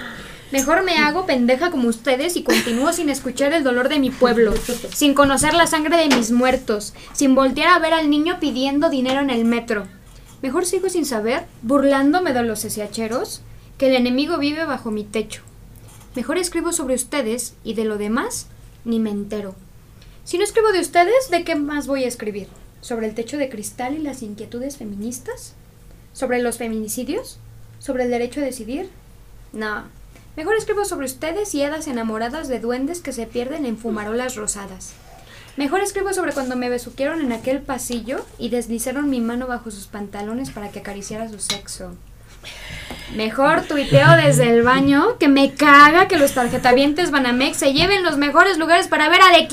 Mejor me hago pendeja como ustedes y continúo sin escuchar el dolor de mi pueblo, sin conocer la sangre de mis muertos, sin voltear a ver al niño pidiendo dinero en el metro. Mejor sigo sin saber, burlándome de los SHeros, que el enemigo vive bajo mi techo. Mejor escribo sobre ustedes y de lo demás ni me entero. Si no escribo de ustedes, ¿de qué más voy a escribir? ¿Sobre el techo de cristal y las inquietudes feministas? ¿Sobre los feminicidios? ¿Sobre el derecho a decidir? No. Mejor escribo sobre ustedes y hadas enamoradas de duendes que se pierden en fumarolas rosadas. Mejor escribo sobre cuando me besuquearon en aquel pasillo y deslizaron mi mano bajo sus pantalones para que acariciara su sexo. Mejor tuiteo desde el baño que me caga que los tarjetavientes Banamex se lleven los mejores lugares para ver a The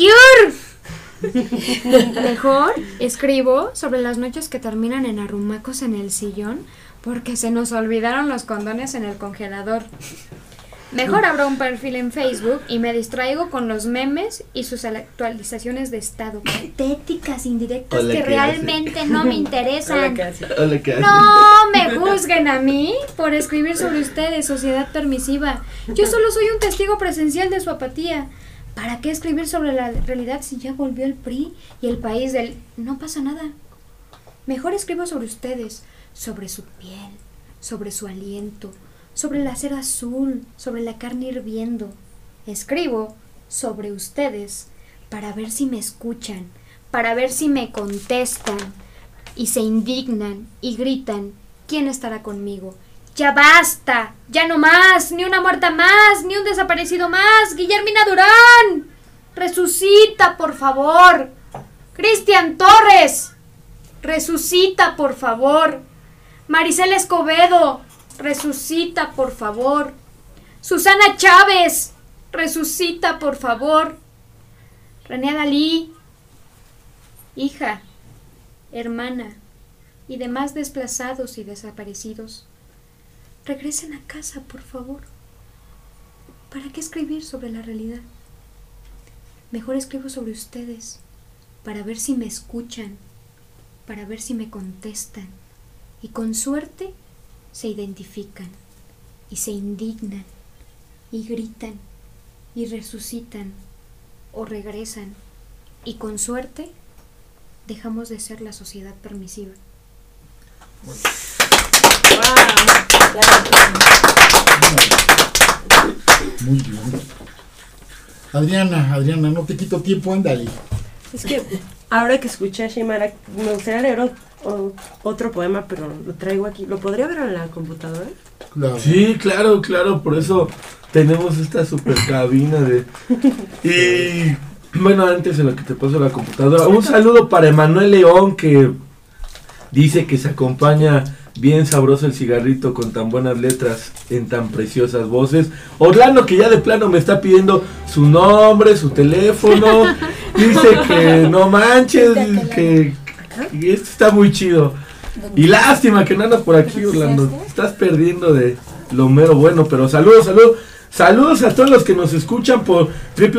Cure. Mejor escribo sobre las noches que terminan en arrumacos en el sillón porque se nos olvidaron los condones en el congelador. Mejor abro un perfil en Facebook y me distraigo con los memes y sus actualizaciones de estado. Patéticas, indirectas que realmente no me interesan. No me juzguen a mí por escribir sobre ustedes, sociedad permisiva. Yo solo soy un testigo presencial de su apatía. ¿Para qué escribir sobre la realidad si ya volvió el PRI y el país del no pasa nada? Mejor escribo sobre ustedes, sobre su piel, sobre su aliento, sobre el acero azul, sobre la carne hirviendo. Escribo sobre ustedes para ver si me escuchan, para ver si me contestan y se indignan y gritan, ¿quién estará conmigo? ¡Ya basta! ¡Ya no más! ¡Ni una muerta más! ¡Ni un desaparecido más! ¡Guillermina Durán! ¡Resucita, por favor! ¡Cristian Torres! ¡Resucita, por favor! ¡Maricela Escobedo! ¡Resucita, por favor! ¡Susana Chávez! ¡Resucita, por favor! René Dalí, hija, hermana y demás desplazados y desaparecidos, regresen a casa, por favor. ¿Para qué escribir sobre la realidad? Mejor escribo sobre ustedes, para ver si me escuchan, para ver si me contestan, y con suerte se identifican, y se indignan, y gritan, y resucitan, o regresan, y con suerte dejamos de ser la sociedad permisiva. Muy bien. Adriana, no te quito tiempo, ándale. Es que ahora que escuché a Shimara, me gustaría leer otro poema, pero lo traigo aquí. ¿Lo podría ver en la computadora? Claro. Sí, claro, por eso tenemos esta super cabina de... Y bueno, antes de lo que te paso la computadora, un saludo para Emanuel León, que dice que se acompaña bien sabroso el cigarrito con tan buenas letras en tan preciosas voces. Orlando, que ya de plano me está pidiendo su nombre, su teléfono. Dice que no manches, que esto está muy chido. Y lástima que no andas por aquí, Orlando. Estás perdiendo de lo mero bueno, pero saludos a todos los que nos escuchan por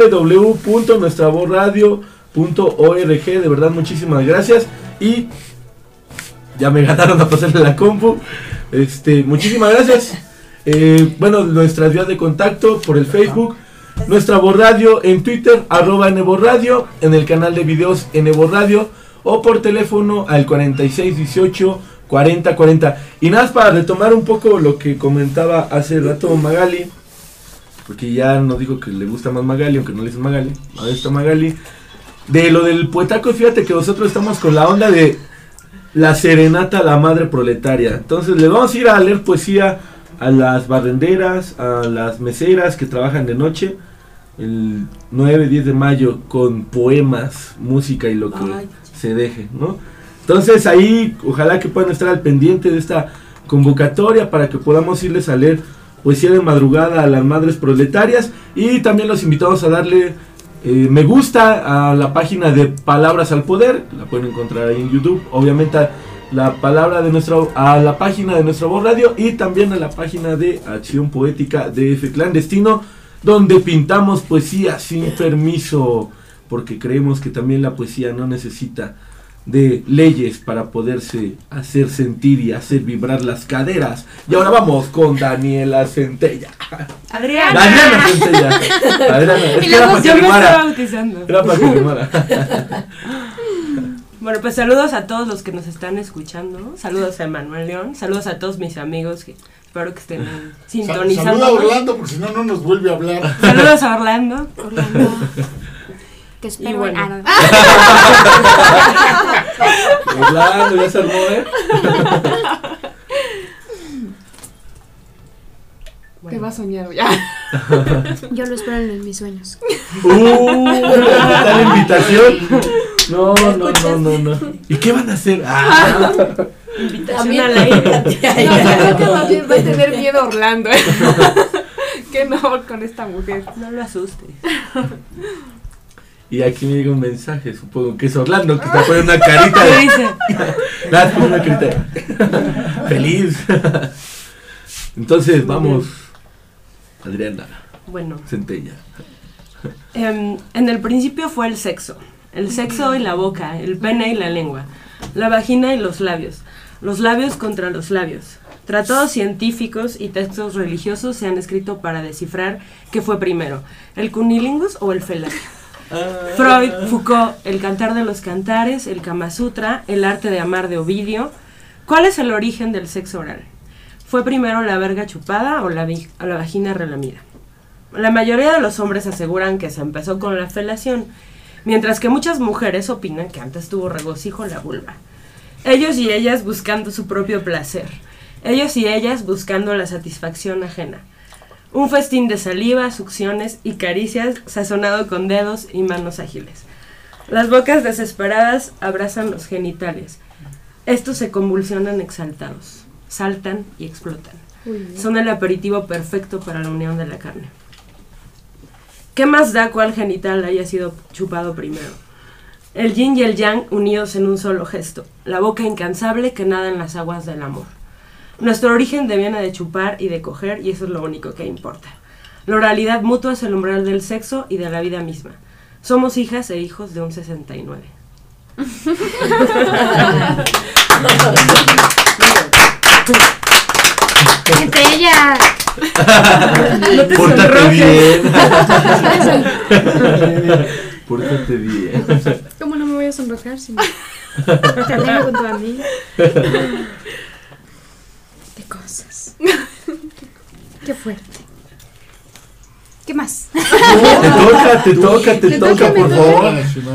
www.nuestravozradio.org. De verdad, muchísimas gracias. Y ya me ganaron a pasarle la compu. Muchísimas gracias. Bueno, nuestras vías de contacto por el Facebook, Nuestra Voz Radio, en Twitter, @nvoz_radio, en el canal de videos nvoz radio, o por teléfono al 4618-4040. Y nada más para retomar un poco lo que comentaba hace rato Magali, porque ya nos dijo que le gusta más Magali, aunque no le dicen Magali, a esta Magali, de lo del poetaco. Fíjate que nosotros estamos con la onda de la serenata a la madre proletaria. Entonces le vamos a ir a leer poesía a las barrenderas, a las meseras que trabajan de noche, el 9-10 de mayo, con poemas, música y lo que se deje, ¿no? Entonces ahí ojalá que puedan estar al pendiente de esta convocatoria para que podamos irles a leer poesía de madrugada a las madres proletarias. Y también los invitamos a darle me gusta a la página de Palabras al Poder, la pueden encontrar ahí en YouTube, obviamente a la página de Nuestra Voz Radio, y también a la página de Acción Poética DF Clandestino, donde pintamos poesía sin permiso, porque creemos que también la poesía no necesita de leyes para poderse hacer sentir y hacer vibrar las caderas. Y ahora vamos con Daniela Centella. Adriana Centella. Adriana, es que era para que rimara. Era para que rimara. Bueno, pues saludos a todos los que nos están escuchando. Saludos a Emanuel León. Saludos a todos mis amigos que espero que estén sintonizando. Saludos a Orlando, porque si no, no nos vuelve a hablar. Saludos a Orlando. Que espero. Bueno. Orlando, ya se armó, Te va a soñar ya. Yo lo espero en mis sueños. ¿Está la invitación? No. ¿Y qué van a hacer? Invitación al aire. No, yo creo que más bien va a tener miedo Orlando. Que no con esta mujer. No lo asustes. Y aquí me llega un mensaje, supongo que es Orlando, que está poniendo una carita de... ¿Qué dice? Nada, pone una carita feliz. Entonces, vamos, Adriana. Bueno. Centella. En el principio fue el sexo y la boca, el pene y la lengua, la vagina y los labios contra los labios. Tratados científicos y textos religiosos se han escrito para descifrar qué fue primero, el cunilingus o el fellatio. Freud, Foucault, el cantar de los cantares, el Kama Sutra, el arte de amar de Ovidio. ¿Cuál es el origen del sexo oral? ¿Fue primero la verga chupada o la vagina relamida? La mayoría de los hombres aseguran que se empezó con la felación, mientras que muchas mujeres opinan que antes tuvo regocijo la vulva. Ellos y ellas buscando su propio placer. Ellos y ellas buscando la satisfacción ajena. Un festín de saliva, succiones y caricias sazonado con dedos y manos ágiles. Las bocas desesperadas abrazan los genitales. Estos se convulsionan exaltados, saltan y explotan. Son el aperitivo perfecto para la unión de la carne. ¿Qué más da cuál genital haya sido chupado primero? El yin y el yang unidos en un solo gesto. La boca incansable que nada en las aguas del amor. Nuestro origen deviene de chupar y de coger, y eso es lo único que importa. La oralidad mutua es el umbral del sexo y de la vida misma. Somos hijas e hijos de un 69. Entre ella. Pórtate bien. Pórtate bien. ¿Cómo no me voy a sonrojar si te tengo con tu amiga? Qué cosas. Qué fuerte. ¿Qué más? Te toca, por favor.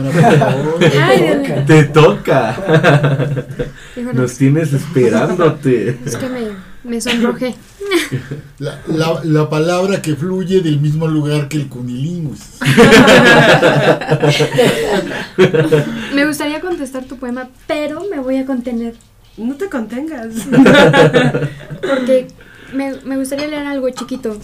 Te toca. Nos tienes esperándote. Es que me sonrojé. La palabra que fluye del mismo lugar que el cunilingus. Me gustaría contestar tu poema, pero me voy a contener. No te contengas. Porque me gustaría leer algo chiquito.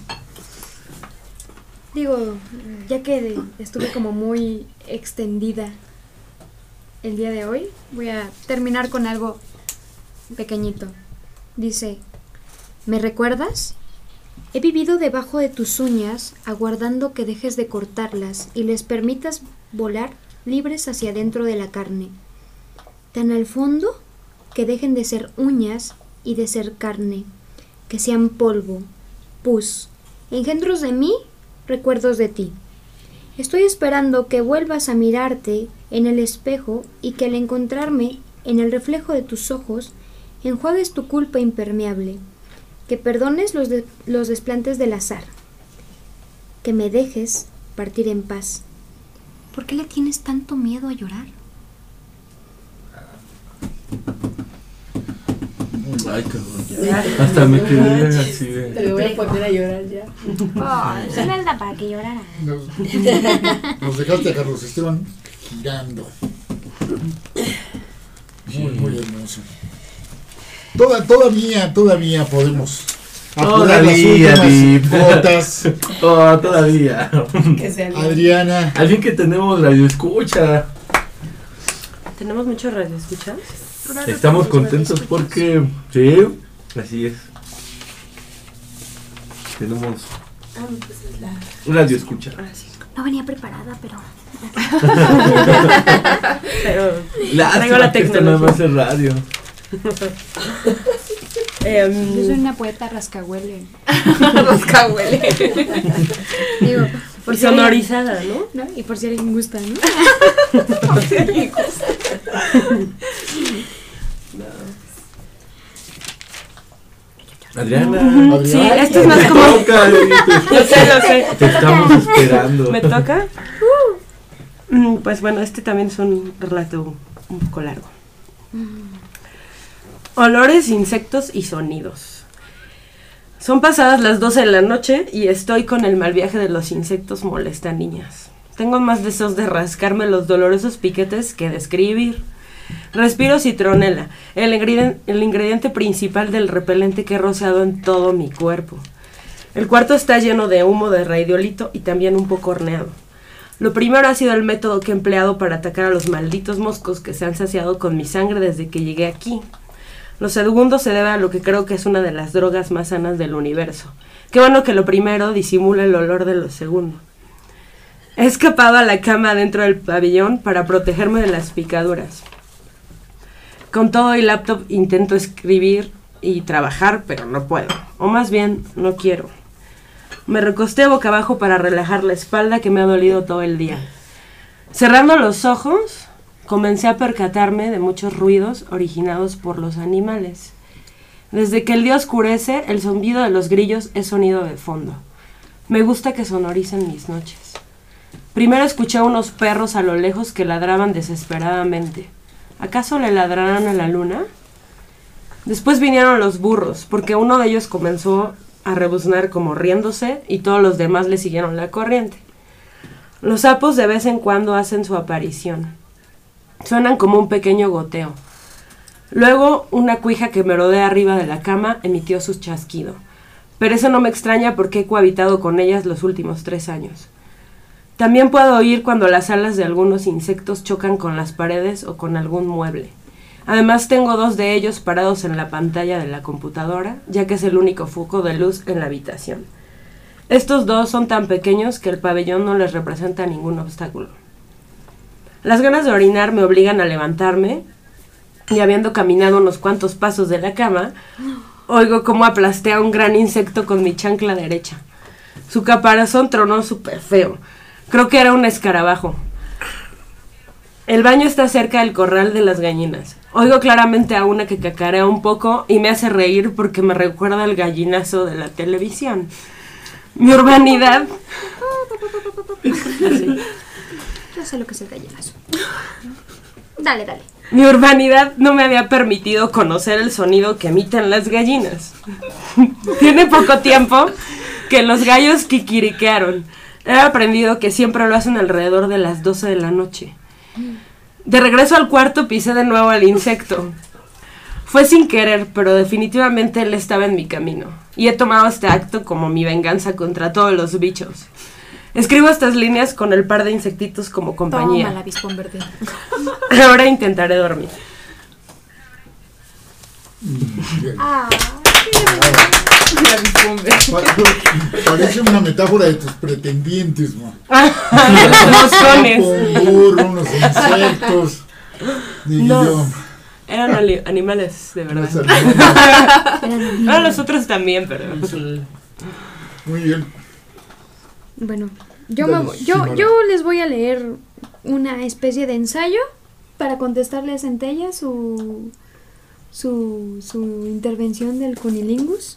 Digo, ya que estuve como muy extendida el día de hoy, voy a terminar con algo pequeñito. Dice: ¿me recuerdas? He vivido debajo de tus uñas, aguardando que dejes de cortarlas y les permitas volar libres hacia adentro de la carne. Tan al fondo que dejen de ser uñas y de ser carne, que sean polvo, pus, engendros de mí, recuerdos de ti. Estoy esperando que vuelvas a mirarte en el espejo y que al encontrarme en el reflejo de tus ojos, enjuagues tu culpa impermeable, que perdones los desplantes del azar, que me dejes partir en paz. ¿Por qué le tienes tanto miedo a llorar? Ay, cabrón. Hasta me quedé así de... Te voy a poner a llorar ya. Eso no es la para que llorara. Nos dejaste a Carlos Esteban girando. Muy hermoso. Todavía podemos apurar las últimas gotas. Todavía. Adriana. Al fin que tenemos radio escucha. ¿Tenemos muchos radioescuchas? Estamos contentos porque... Sí, así es. Tenemos un radio escucha. No venía preparada, pero... traigo la tecnología. No más el radio. Yo soy una poeta rascahuele. Rascahuele. Digo, por sonorizada, ¿no? Y por si alguien gusta, ¿no? Por si alguien gusta. Adriana. Sí, esto es más como... Lo sé. Te estamos esperando. ¿Me toca? Pues bueno, este también es un relato un poco largo. Olores, insectos y sonidos. Son pasadas las 12 de la noche y estoy con el mal viaje de los insectos molesta niñas. Tengo más deseos de rascarme los dolorosos piquetes que de escribir. Respiro citronela, el ingrediente principal del repelente que he rociado en todo mi cuerpo. El cuarto está lleno de humo de radiolito y también un poco horneado. Lo primero ha sido el método que he empleado para atacar a los malditos moscos que se han saciado con mi sangre desde que llegué aquí. Lo segundo se debe a lo que creo que es una de las drogas más sanas del universo. Qué bueno que lo primero disimula el olor de lo segundo. He escapado a la cama dentro del pabellón para protegerme de las picaduras. Con todo y laptop intento escribir y trabajar, pero no puedo. O más bien, no quiero. Me recosté boca abajo para relajar la espalda que me ha dolido todo el día. Cerrando los ojos, comencé a percatarme de muchos ruidos originados por los animales. Desde que el día oscurece, el zumbido de los grillos es sonido de fondo. Me gusta que sonoricen mis noches. Primero escuché a unos perros a lo lejos que ladraban desesperadamente. ¿Acaso le ladrarán a la luna? Después vinieron los burros, porque uno de ellos comenzó a rebuznar como riéndose y todos los demás le siguieron la corriente. Los sapos de vez en cuando hacen su aparición. Suenan como un pequeño goteo. Luego una cuija que merodea arriba de la cama emitió su chasquido. Pero eso no me extraña porque he cohabitado con ellas los últimos 3 años. También puedo oír cuando las alas de algunos insectos chocan con las paredes o con algún mueble. Además tengo 2 de ellos parados en la pantalla de la computadora, ya que es el único foco de luz en la habitación. Estos 2 son tan pequeños que el pabellón no les representa ningún obstáculo. Las ganas de orinar me obligan a levantarme y habiendo caminado unos cuantos pasos de la cama, oigo cómo aplasté a un gran insecto con mi chancla derecha. Su caparazón tronó súper feo. Creo que era un escarabajo. El baño está cerca del corral de las gallinas. Oigo claramente a una que cacarea un poco y me hace reír porque me recuerda al gallinazo de la televisión. Mi urbanidad... Así. Yo sé lo que es el gallinazo. Dale. Mi urbanidad no me había permitido conocer el sonido que emiten las gallinas. Tiene poco tiempo que los gallos kikiriquearon. He aprendido que siempre lo hacen alrededor de las 12 de la noche. De regreso al cuarto pisé de nuevo al insecto. Fue sin querer, pero definitivamente él estaba en mi camino. Y he tomado este acto como mi venganza contra todos los bichos. Escribo estas líneas con el par de insectitos como compañía. Toma, la avispón verde. Ahora intentaré dormir. Parece una metáfora de tus pretendientes, man. Los cones. Un burro, unos insectos. No, eran animales, de verdad. Ahora los otros también, pero... Muy bien. Bueno, yo les voy a leer una especie de ensayo para contestarle a Centella su intervención del cunilingus.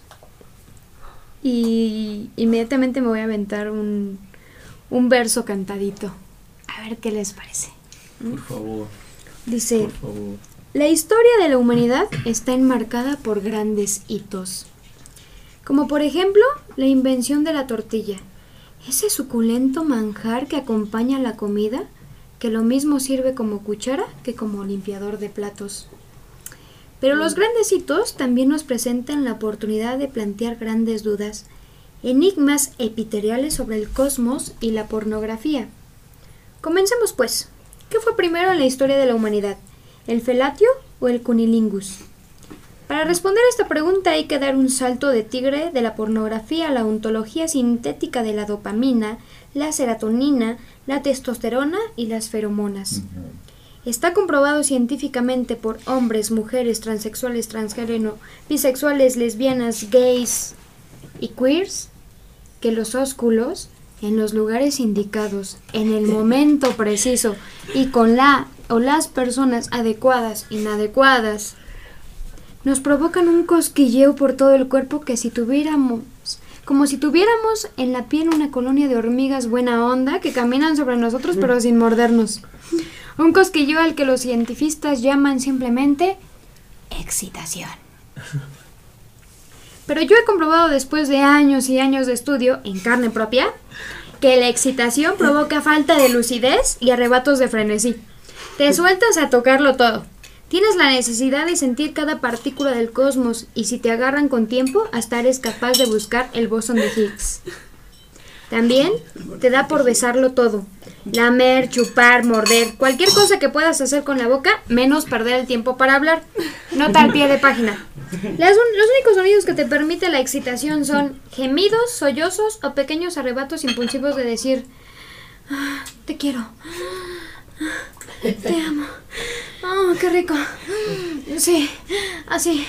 Y inmediatamente me voy a aventar un verso cantadito. A ver qué les parece. Por favor. Dice, por favor. La historia de la humanidad está enmarcada por grandes hitos. Como por ejemplo, la invención de la tortilla. Ese suculento manjar que acompaña la comida, que lo mismo sirve como cuchara que como limpiador de platos. Pero los grandes hitos también nos presentan la oportunidad de plantear grandes dudas, enigmas epitereales sobre el cosmos y la pornografía. Comencemos pues. ¿Qué fue primero en la historia de la humanidad? ¿El felatio o el cunilingus? Para responder a esta pregunta hay que dar un salto de tigre de la pornografía a la ontología sintética de la dopamina, la serotonina, la testosterona y las feromonas. Está comprobado científicamente por hombres, mujeres, transexuales, transgénero, bisexuales, lesbianas, gays y queers que los ósculos, en los lugares indicados, en el momento preciso y con la o las personas adecuadas, inadecuadas, nos provocan un cosquilleo por todo el cuerpo que como si tuviéramos en la piel una colonia de hormigas buena onda que caminan sobre nosotros pero sin mordernos. Un cosquilleo al que los científicos llaman simplemente excitación. Pero yo he comprobado después de años y años de estudio, en carne propia, que la excitación provoca falta de lucidez y arrebatos de frenesí. Te sueltas a tocarlo todo. Tienes la necesidad de sentir cada partícula del cosmos y si te agarran con tiempo, hasta eres capaz de buscar el bosón de Higgs. También te da por besarlo todo. Lamer, chupar, morder, cualquier cosa que puedas hacer con la boca, menos perder el tiempo para hablar. Nota al pie de página. Los únicos sonidos que te permite la excitación son gemidos, sollozos o pequeños arrebatos impulsivos de decir te quiero, te amo, oh, qué rico, sí, así,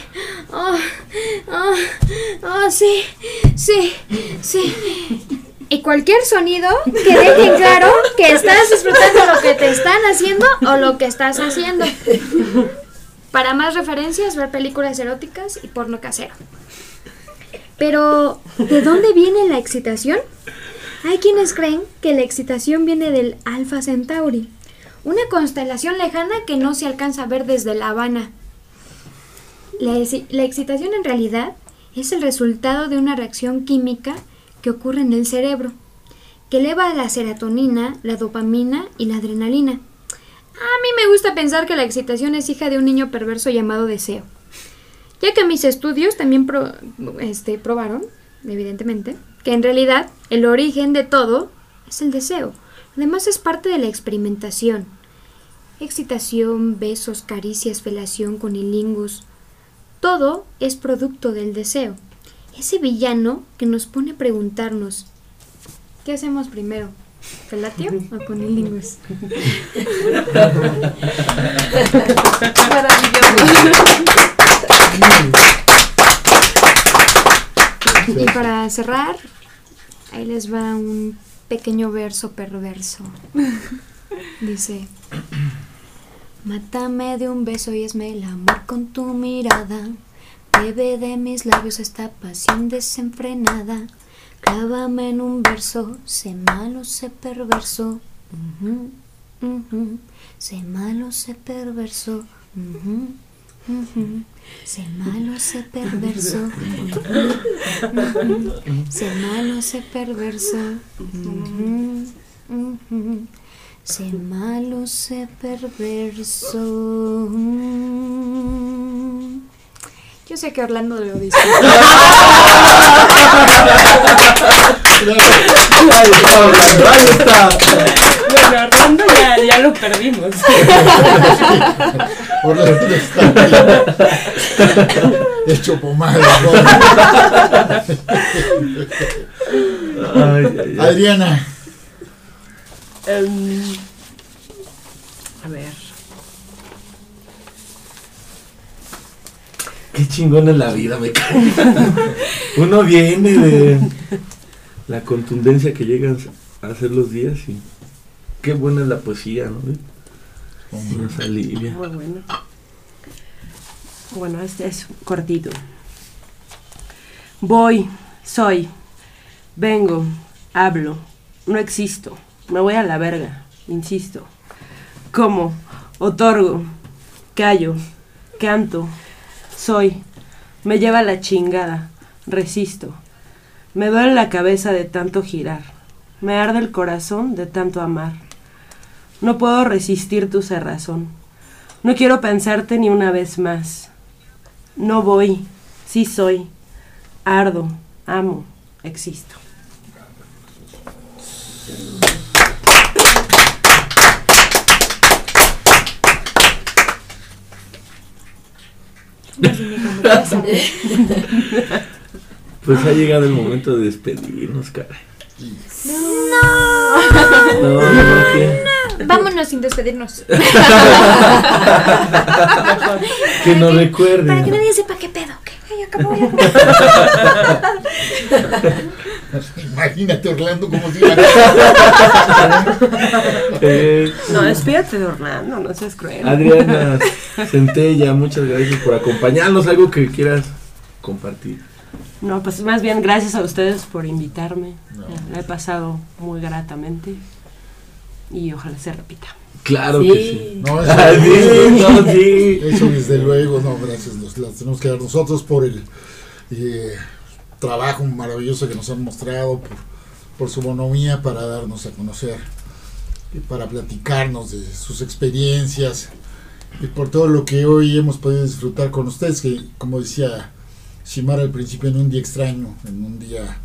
sí. Y cualquier sonido que deje claro que estás disfrutando lo que te están haciendo o lo que estás haciendo. Para más referencias, ver películas eróticas y porno casero. Pero, ¿de dónde viene la excitación? Hay quienes creen que la excitación viene del Alpha Centauri, una constelación lejana que no se alcanza a ver desde La Habana. La excitación en realidad es el resultado de una reacción química que ocurre en el cerebro, que eleva la serotonina, la dopamina y la adrenalina. A mí me gusta pensar que la excitación es hija de un niño perverso llamado deseo, ya que mis estudios también probaron, evidentemente, que en realidad el origen de todo es el deseo. Además es parte de la experimentación. Excitación, besos, caricias, felación, cunilingus, todo es producto del deseo. Ese villano que nos pone a preguntarnos, ¿qué hacemos primero? ¿Felatio o cunilingus? Y para cerrar, ahí les va un pequeño verso perverso. Dice: mátame de un beso y hazme el amor con tu mirada. Bebe de mis labios esta pasión desenfrenada. Clávame en un verso, sé malo, sé perverso. Sé malo, sé perverso. Sé malo, sé perverso. Sé malo, sé perverso. Sé malo, sé perverso. Yo sé que Orlando lo dice. Ahí está. Bueno, Orlando ya lo perdimos. Orlando está hecho pomada. Adriana. A ver. Qué chingón es la vida, me cae. Uno viene de la contundencia que llegan a hacer los días y qué buena es la poesía, ¿no? Nos alivia. Muy bueno. Bueno, este es cortito. Voy, soy, vengo, hablo, no existo, me voy a la verga, insisto. Como, otorgo, callo, canto, soy, me lleva la chingada, resisto. Me duele la cabeza de tanto girar, me arde el corazón de tanto amar. No puedo resistir tu cerrazón, no quiero pensarte ni una vez más. No voy, sí soy, ardo, amo, existo. Pues ha llegado el momento de despedirnos, caray. No. Vámonos sin despedirnos. Que nos recuerden. Para que nadie sepa qué pedo. Ya acabó. Imagínate Orlando como si No, despídate de Orlando, no seas cruel. Adriana Centella, muchas gracias por acompañarnos. ¿Algo que quieras compartir? No, pues más bien gracias a ustedes por invitarme. La he pasado muy gratamente y ojalá se repita. Claro que sí. No, sí. Eso desde luego, no, gracias. Las tenemos que dar nosotros por el trabajo maravilloso que nos han mostrado, por su bonomía para darnos a conocer, para platicarnos de sus experiencias y por todo lo que hoy hemos podido disfrutar con ustedes, que como decía Shimara al principio, en un día extraño, en un día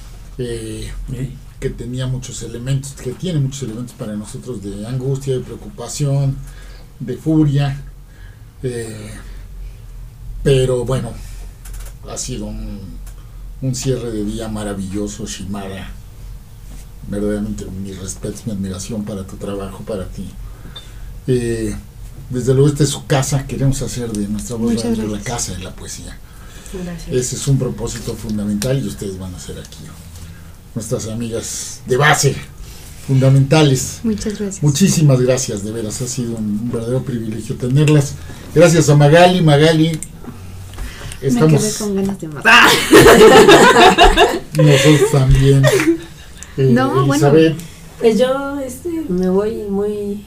que tenía muchos elementos, que tiene muchos elementos para nosotros de angustia, de preocupación, de furia, pero bueno, ha sido un cierre de día maravilloso, Shimara. Verdaderamente mis respetos, mi admiración para tu trabajo, para ti. Desde luego esta es su casa, queremos hacer de nuestra voz radio la casa de la poesía. Gracias. Ese es un propósito fundamental y ustedes van a ser aquí nuestras amigas de base, fundamentales. Muchas gracias. Muchísimas gracias, de veras, ha sido un verdadero privilegio tenerlas. Gracias a Magali, estamos... Me quedé con ganas de matar. Nosotros también. No, Elizabeth. Bueno, pues yo me voy muy...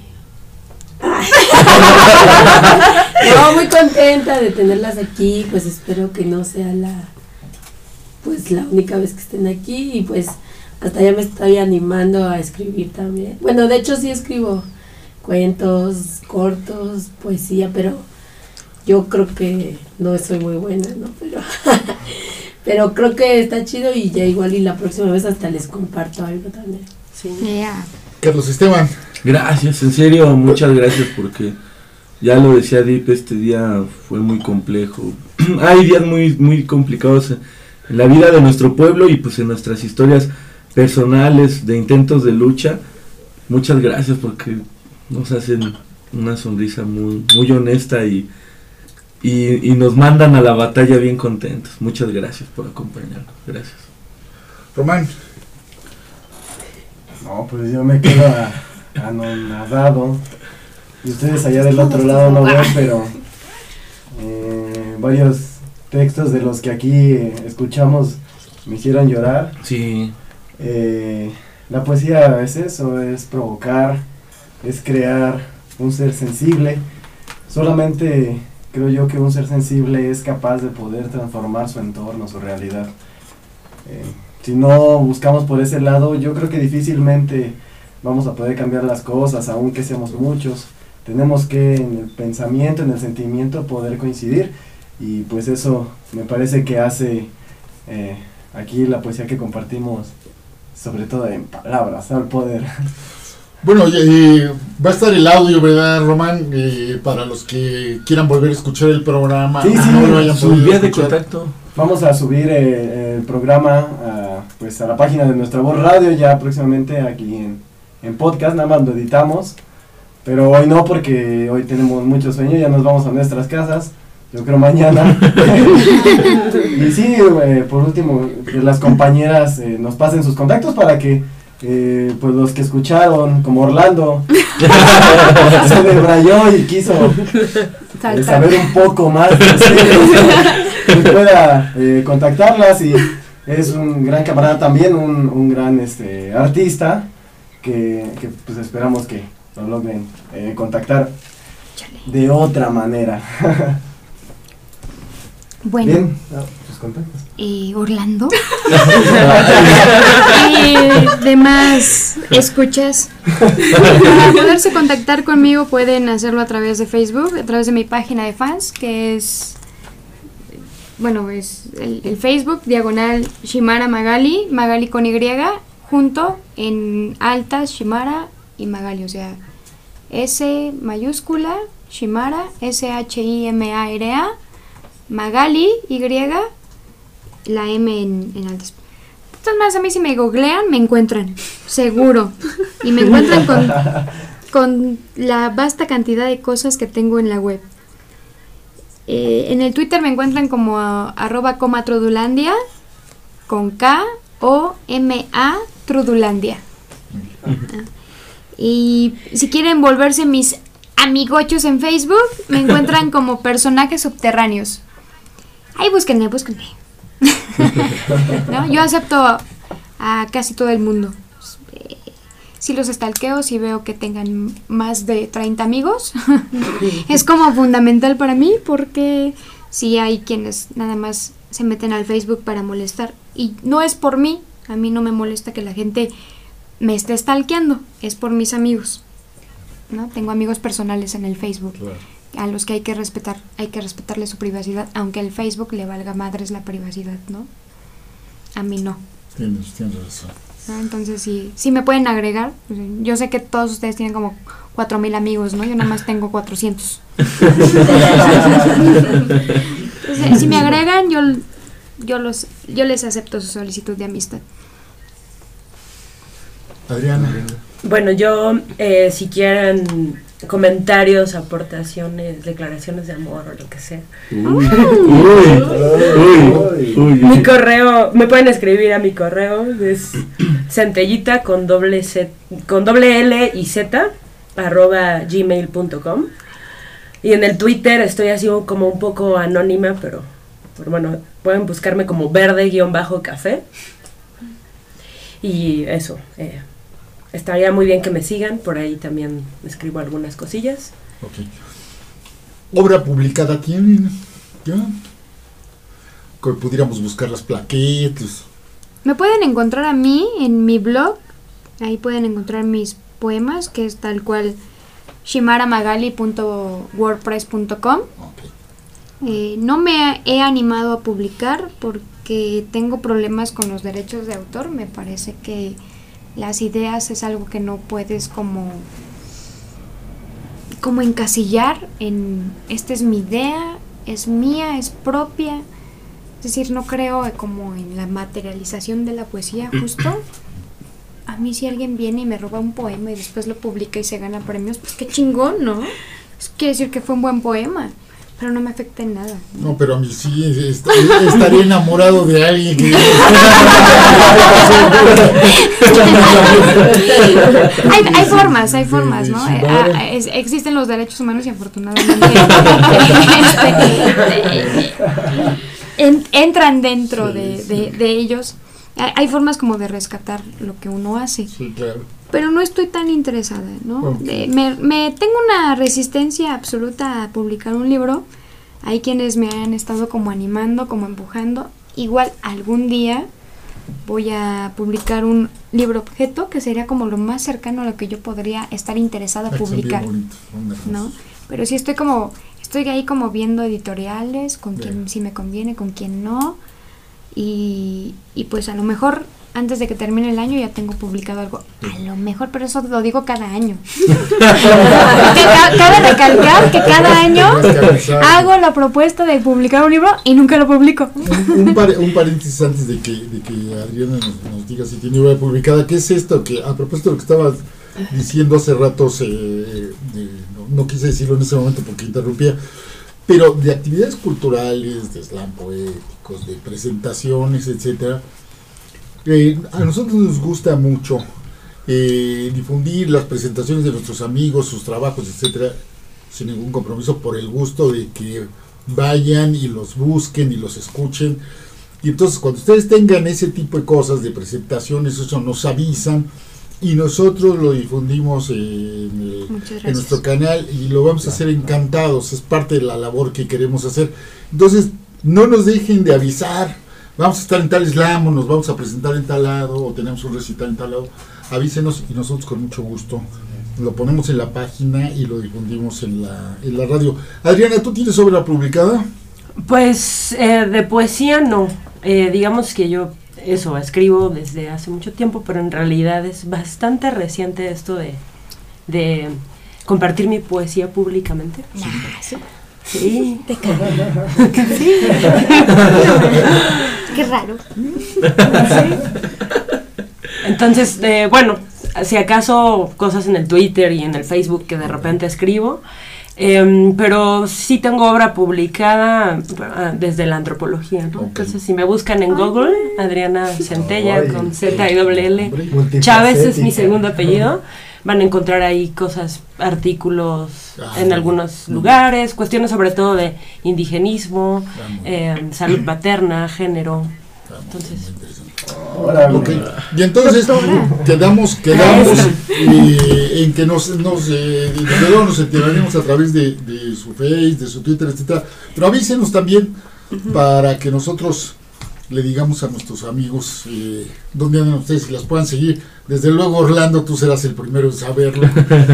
No, muy contenta de tenerlas aquí, pues espero que no sea la única vez que estén aquí y pues hasta ya me estoy animando a escribir también. Bueno, de hecho sí escribo cuentos cortos, poesía, pero yo creo que no soy muy buena, ¿no? Pero creo que está chido y ya igual y la próxima vez hasta les comparto algo también. Sí. Yeah. Carlos Esteban. Gracias, en serio, muchas gracias porque ya lo decía Deep, este día fue muy complejo. Hay días muy complicados en la vida de nuestro pueblo y pues en nuestras historias personales de intentos de lucha. Muchas gracias porque nos hacen una sonrisa muy honesta y nos mandan a la batalla bien contentos. Muchas gracias por acompañarnos. Gracias. Román. No, pues yo me quedo anonadado. Y ustedes allá del otro lado no ven, pero varios textos de los que aquí escuchamos me hicieron llorar. Sí. La poesía es eso, es provocar, es crear un ser sensible. Solamente creo yo que un ser sensible es capaz de poder transformar su entorno, su realidad. Si no buscamos por ese lado, yo creo que difícilmente vamos a poder cambiar las cosas, aunque seamos muchos. Tenemos que en el pensamiento, en el sentimiento poder coincidir y pues eso me parece que hace aquí la poesía que compartimos, sobre todo en palabras, al poder. Bueno, va a estar el audio, ¿verdad, Román? Para los que quieran volver a escuchar el programa. Sí, no lo hayan su podido vía de escuchar. contacto. Vamos a subir el programa pues a la página de Nuestra Voz Radio ya próximamente aquí en podcast, nada más lo editamos, pero hoy no porque hoy tenemos mucho sueño, ya nos vamos a nuestras casas, yo creo mañana. Y sí, por último, que las compañeras nos pasen sus contactos para que pues los que escucharon, como Orlando, se debrayó y quiso saber un poco más, que pueda contactarlas y es un gran camarada también, un gran artista que pues esperamos que lo logren contactar de otra manera. Bueno. Bien, tus contactos. Orlando. Demás escuchas. Para poderse contactar conmigo pueden hacerlo a través de Facebook, a través de mi página de fans, que es, bueno, es el Facebook, diagonal Shimara Magali, Magali con Y, junto en altas Shimara y Magali, o sea, S mayúscula, Shimara, SHIMARA, Magali, Y, la M en altas. Entonces, más a mí si me googlean, me encuentran, seguro. Y me encuentran con la vasta cantidad de cosas que tengo en la web. En el Twitter me encuentran como @comatrodulandia, con KOMA Trudulandia. Y si quieren volverse mis amigochos en Facebook, me encuentran como personajes subterráneos. Ahí búsquenme. ¿No? Yo acepto a casi todo el mundo. Si los stalkeo, si veo que tengan más de 30 amigos, es como fundamental para mí, porque si hay quienes nada más se meten al Facebook para molestar. Y no es por mí, a mí no me molesta que la gente me esté stalkeando, es por mis amigos, ¿no? Tengo amigos personales en el Facebook, claro, a los que hay que respetarle su privacidad, aunque al Facebook le valga madres la privacidad, ¿no? A mí no. Tienes razón. ¿No? Entonces sí me pueden agregar. Yo sé que todos ustedes tienen como 4,000 amigos, ¿no? Yo nada más tengo 400. Entonces, si me agregan, yo les acepto su solicitud de amistad. Adriana. Bueno, yo, si quieren comentarios, aportaciones, declaraciones de amor o lo que sea. Mi correo, me pueden escribir a mi correo, es centellita con doble L y Z @gmail.com. Y en el Twitter estoy así como un poco anónima, pero bueno, pueden buscarme como verde-café. Y eso, estaría muy bien que me sigan, por ahí también escribo algunas cosillas. Okay. ¿Obra publicada tienen? ¿Ya? Que pudiéramos buscar las plaquetas. Me pueden encontrar a mí en mi blog, ahí pueden encontrar mis poemas, que es tal cual shimaramagali.wordpress.com. Okay. No me he animado a publicar porque tengo problemas con los derechos de autor. Me parece que las ideas es algo que no puedes como encasillar en esta es mi idea, es mía, es propia. Es decir, no creo como en la materialización de la poesía justo. A mí si alguien viene y me roba un poema y después lo publica y se gana premios, pues qué chingón, ¿no? Eso quiere decir que fue un buen poema, pero no me afecta en nada. No, pero a mí sí estaría enamorado de alguien que... hay formas, ¿no? Existen los derechos humanos y afortunadamente entran dentro de ellos. Hay formas como de rescatar lo que uno hace. Sí, claro. Pero no estoy tan interesada, ¿no? Okay. Me tengo una resistencia absoluta a publicar un libro. Hay quienes me han estado como animando, como empujando. Igual algún día voy a publicar un libro objeto, que sería como lo más cercano a lo que yo podría estar interesada a publicar, ¿no? Pero sí estoy ahí como viendo editoriales, con quien sí me conviene, con quien no. Y pues a lo mejor antes de que termine el año ya tengo publicado algo. A lo mejor, pero eso lo digo cada año. Cabe recalcar que cada año hago la propuesta de publicar un libro y nunca lo publico. Un paréntesis antes de que Adriana nos diga si tiene obra publicada. ¿Qué es esto? Que a propósito de lo que estabas diciendo hace rato, no quise decirlo en ese momento porque interrumpía, pero de actividades culturales, de slam poéticos, de presentaciones, etcétera. A nosotros nos gusta mucho difundir las presentaciones de nuestros amigos, sus trabajos, etcétera, sin ningún compromiso, por el gusto de que vayan y los busquen y los escuchen. Y entonces cuando ustedes tengan ese tipo de cosas, de presentaciones, eso nos avisan y nosotros lo difundimos en nuestro canal y lo vamos a hacer encantados. Es parte de la labor que queremos hacer. Entonces no nos dejen de avisar. Vamos a estar en tal slam, o nos vamos a presentar en tal lado, o tenemos un recital en tal lado. Avísenos y nosotros con mucho gusto lo ponemos en la página y lo difundimos en la radio. Adriana, ¿tú tienes obra publicada? Pues de poesía no. Digamos que yo escribo desde hace mucho tiempo, pero en realidad es bastante reciente esto de compartir mi poesía públicamente. Sí. Sí. Te cago. Sí. Qué raro. Sí. Entonces, bueno, si acaso cosas en el Twitter y en el Facebook que de repente escribo, pero sí tengo obra publicada desde la antropología, ¿no? Okay. Entonces, si me buscan en Google, Adriana Centella con Z y doble L, Chávez es mi segundo apellido. Van a encontrar ahí cosas, artículos en algunos lugares, cuestiones sobre todo de indigenismo, salud materna, género. Entonces, okay. Y entonces quedamos en que nos enteraremos a través de su Face, de su Twitter, etcétera. Pero avísenos también para que nosotros le digamos a nuestros amigos dónde andan ustedes y las puedan seguir. Desde luego, Orlando, tú serás el primero en saberlo.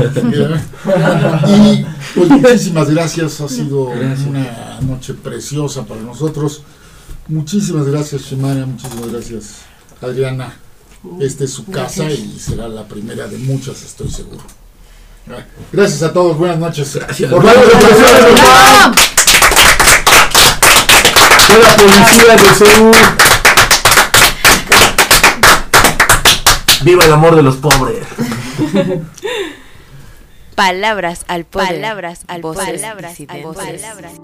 Y pues muchísimas gracias, ha sido una noche preciosa para nosotros. Muchísimas gracias, Ximena, muchísimas gracias, Adriana. Esta es su casa y será la primera de muchas, estoy seguro. Gracias a todos, buenas noches. Gracias. Orlando, la policía de Seúl. Viva el amor de los pobres. Palabras al poder. Palabras al poder. Palabras al poder.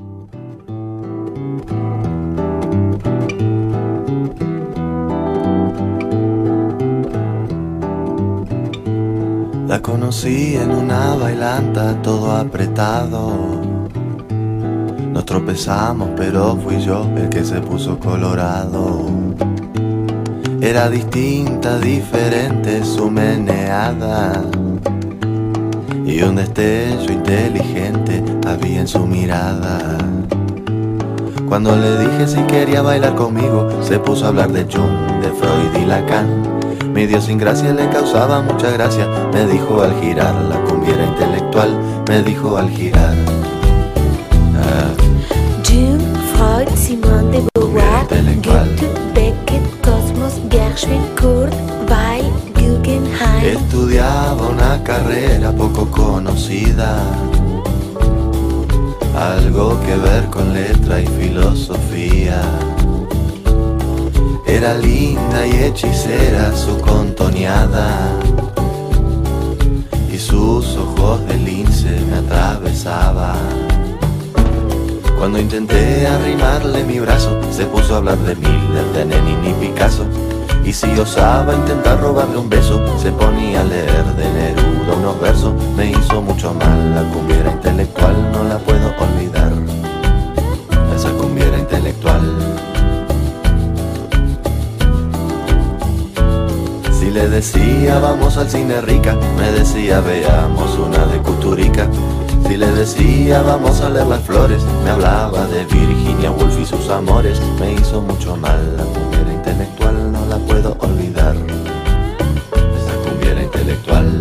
La conocí en una bailanta, todo apretado. Nos tropezamos, pero fui yo el que se puso colorado. Era distinta, diferente su meneada, y un destello inteligente había en su mirada. Cuando le dije si quería bailar conmigo, se puso a hablar de Jung, de Freud y Lacan. Mi Dios sin gracia le causaba mucha gracia. Me dijo al girar, la cumbia era intelectual. Me dijo al girar. Jung, Freud, Simone de Beauvoir, Goethe, Beckett, Cosmos, Gershwin, Kurt, Weill, Guggenheim. Estudiaba una carrera poco conocida, algo que ver con letra y filosofía. Era linda y hechicera su contoneada, y sus ojos de lince me atravesaban. Cuando intenté arrimarle mi brazo, se puso a hablar de Miller, de Lenin y Picasso. Y si osaba intentar robarle un beso, se ponía a leer de Neruda unos versos. Me hizo mucho mal, la cumbiera intelectual, no la puedo olvidar. Esa cumbiera intelectual. Si le decía vamos al cine rica, me decía veamos una de Kusturica. Si le decía vamos a leer las flores, me hablaba de Virginia Woolf y sus amores. Me hizo mucho mal, la cumbiera intelectual no la puedo olvidar. Esa cumbiera intelectual.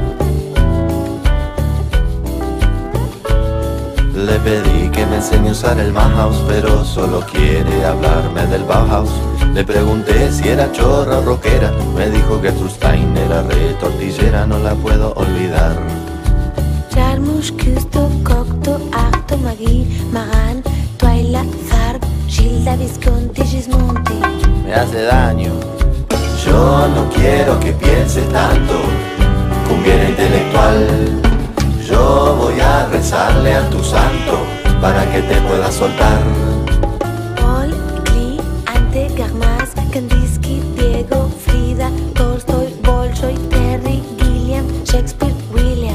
Le pedí que me enseñe a usar el Bauhaus, pero solo quiere hablarme del Bauhaus. Le pregunté si era chorra o rockera, me dijo que Trustein era retortillera, no la puedo olvidar. Jarmusch, Küster, Cocteau, Artaud, Magui, Maran, Twyla, Zarb, Gilda, Visconti, Gismonti. Me hace daño. Yo no quiero que pienses tanto, cumbiera intelectual. Yo voy a rezarle a tu santo para que te pueda soltar. Paul, Klee, Ante, Garmas, Kandinsky, Diego, Frida, Tolstoy, Bolshoi, Terry, Gilliam, Shakespeare, William.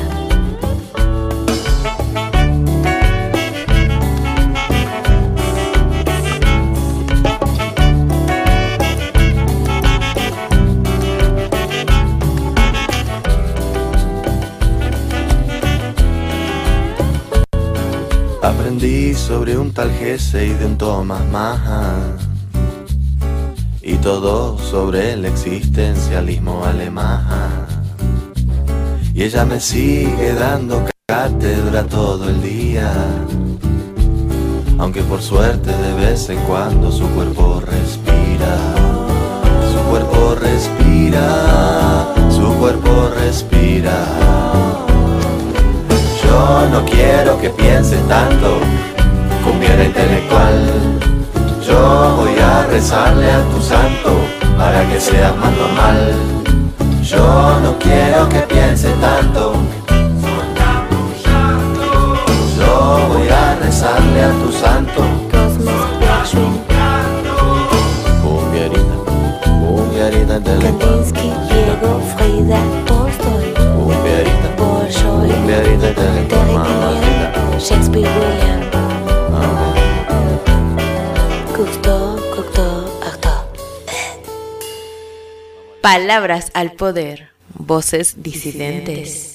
Aprendí sobre un tal Hesse y de un Thomas Mann, y todo sobre el existencialismo alemán. Y ella me sigue dando cátedra todo el día, aunque por suerte de vez en cuando su cuerpo respira. Su cuerpo respira, su cuerpo respira. Yo no quiero que pienses tanto, cumbiera intelectual. Yo voy a rezarle a tu santo para que seas más normal. Yo no quiero que pienses tanto. Yo voy a rezarle a tu santo. Cumbierita, cumbierita intelectual. Kandinsky, Diego, Frida, Tolstoy, Cumbierita, Bolshoi, cumbierita intelectual. Terry Gilliam, Shakespeare, William. Cocteau, Cocteau, Artaud. Palabras al poder. Voces disidentes.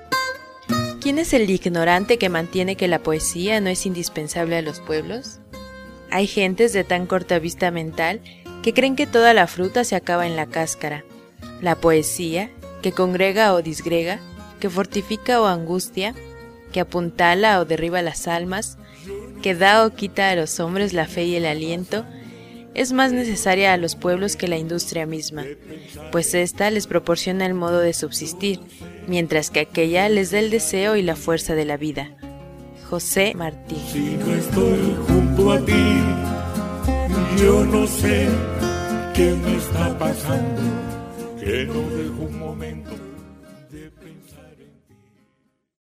¿Quién es el ignorante que mantiene que la poesía no es indispensable a los pueblos? Hay gentes de tan corta vista mental que creen que toda la fruta se acaba en la cáscara. La poesía, que congrega o disgrega, que fortifica o angustia, que apuntala o derriba las almas, que da o quita a los hombres la fe y el aliento, es más necesaria a los pueblos que la industria misma, pues ésta les proporciona el modo de subsistir, mientras que aquella les da el deseo y la fuerza de la vida. José Martí. Si no estoy junto a ti, yo no sé qué me está pasando, que no dejo un momento.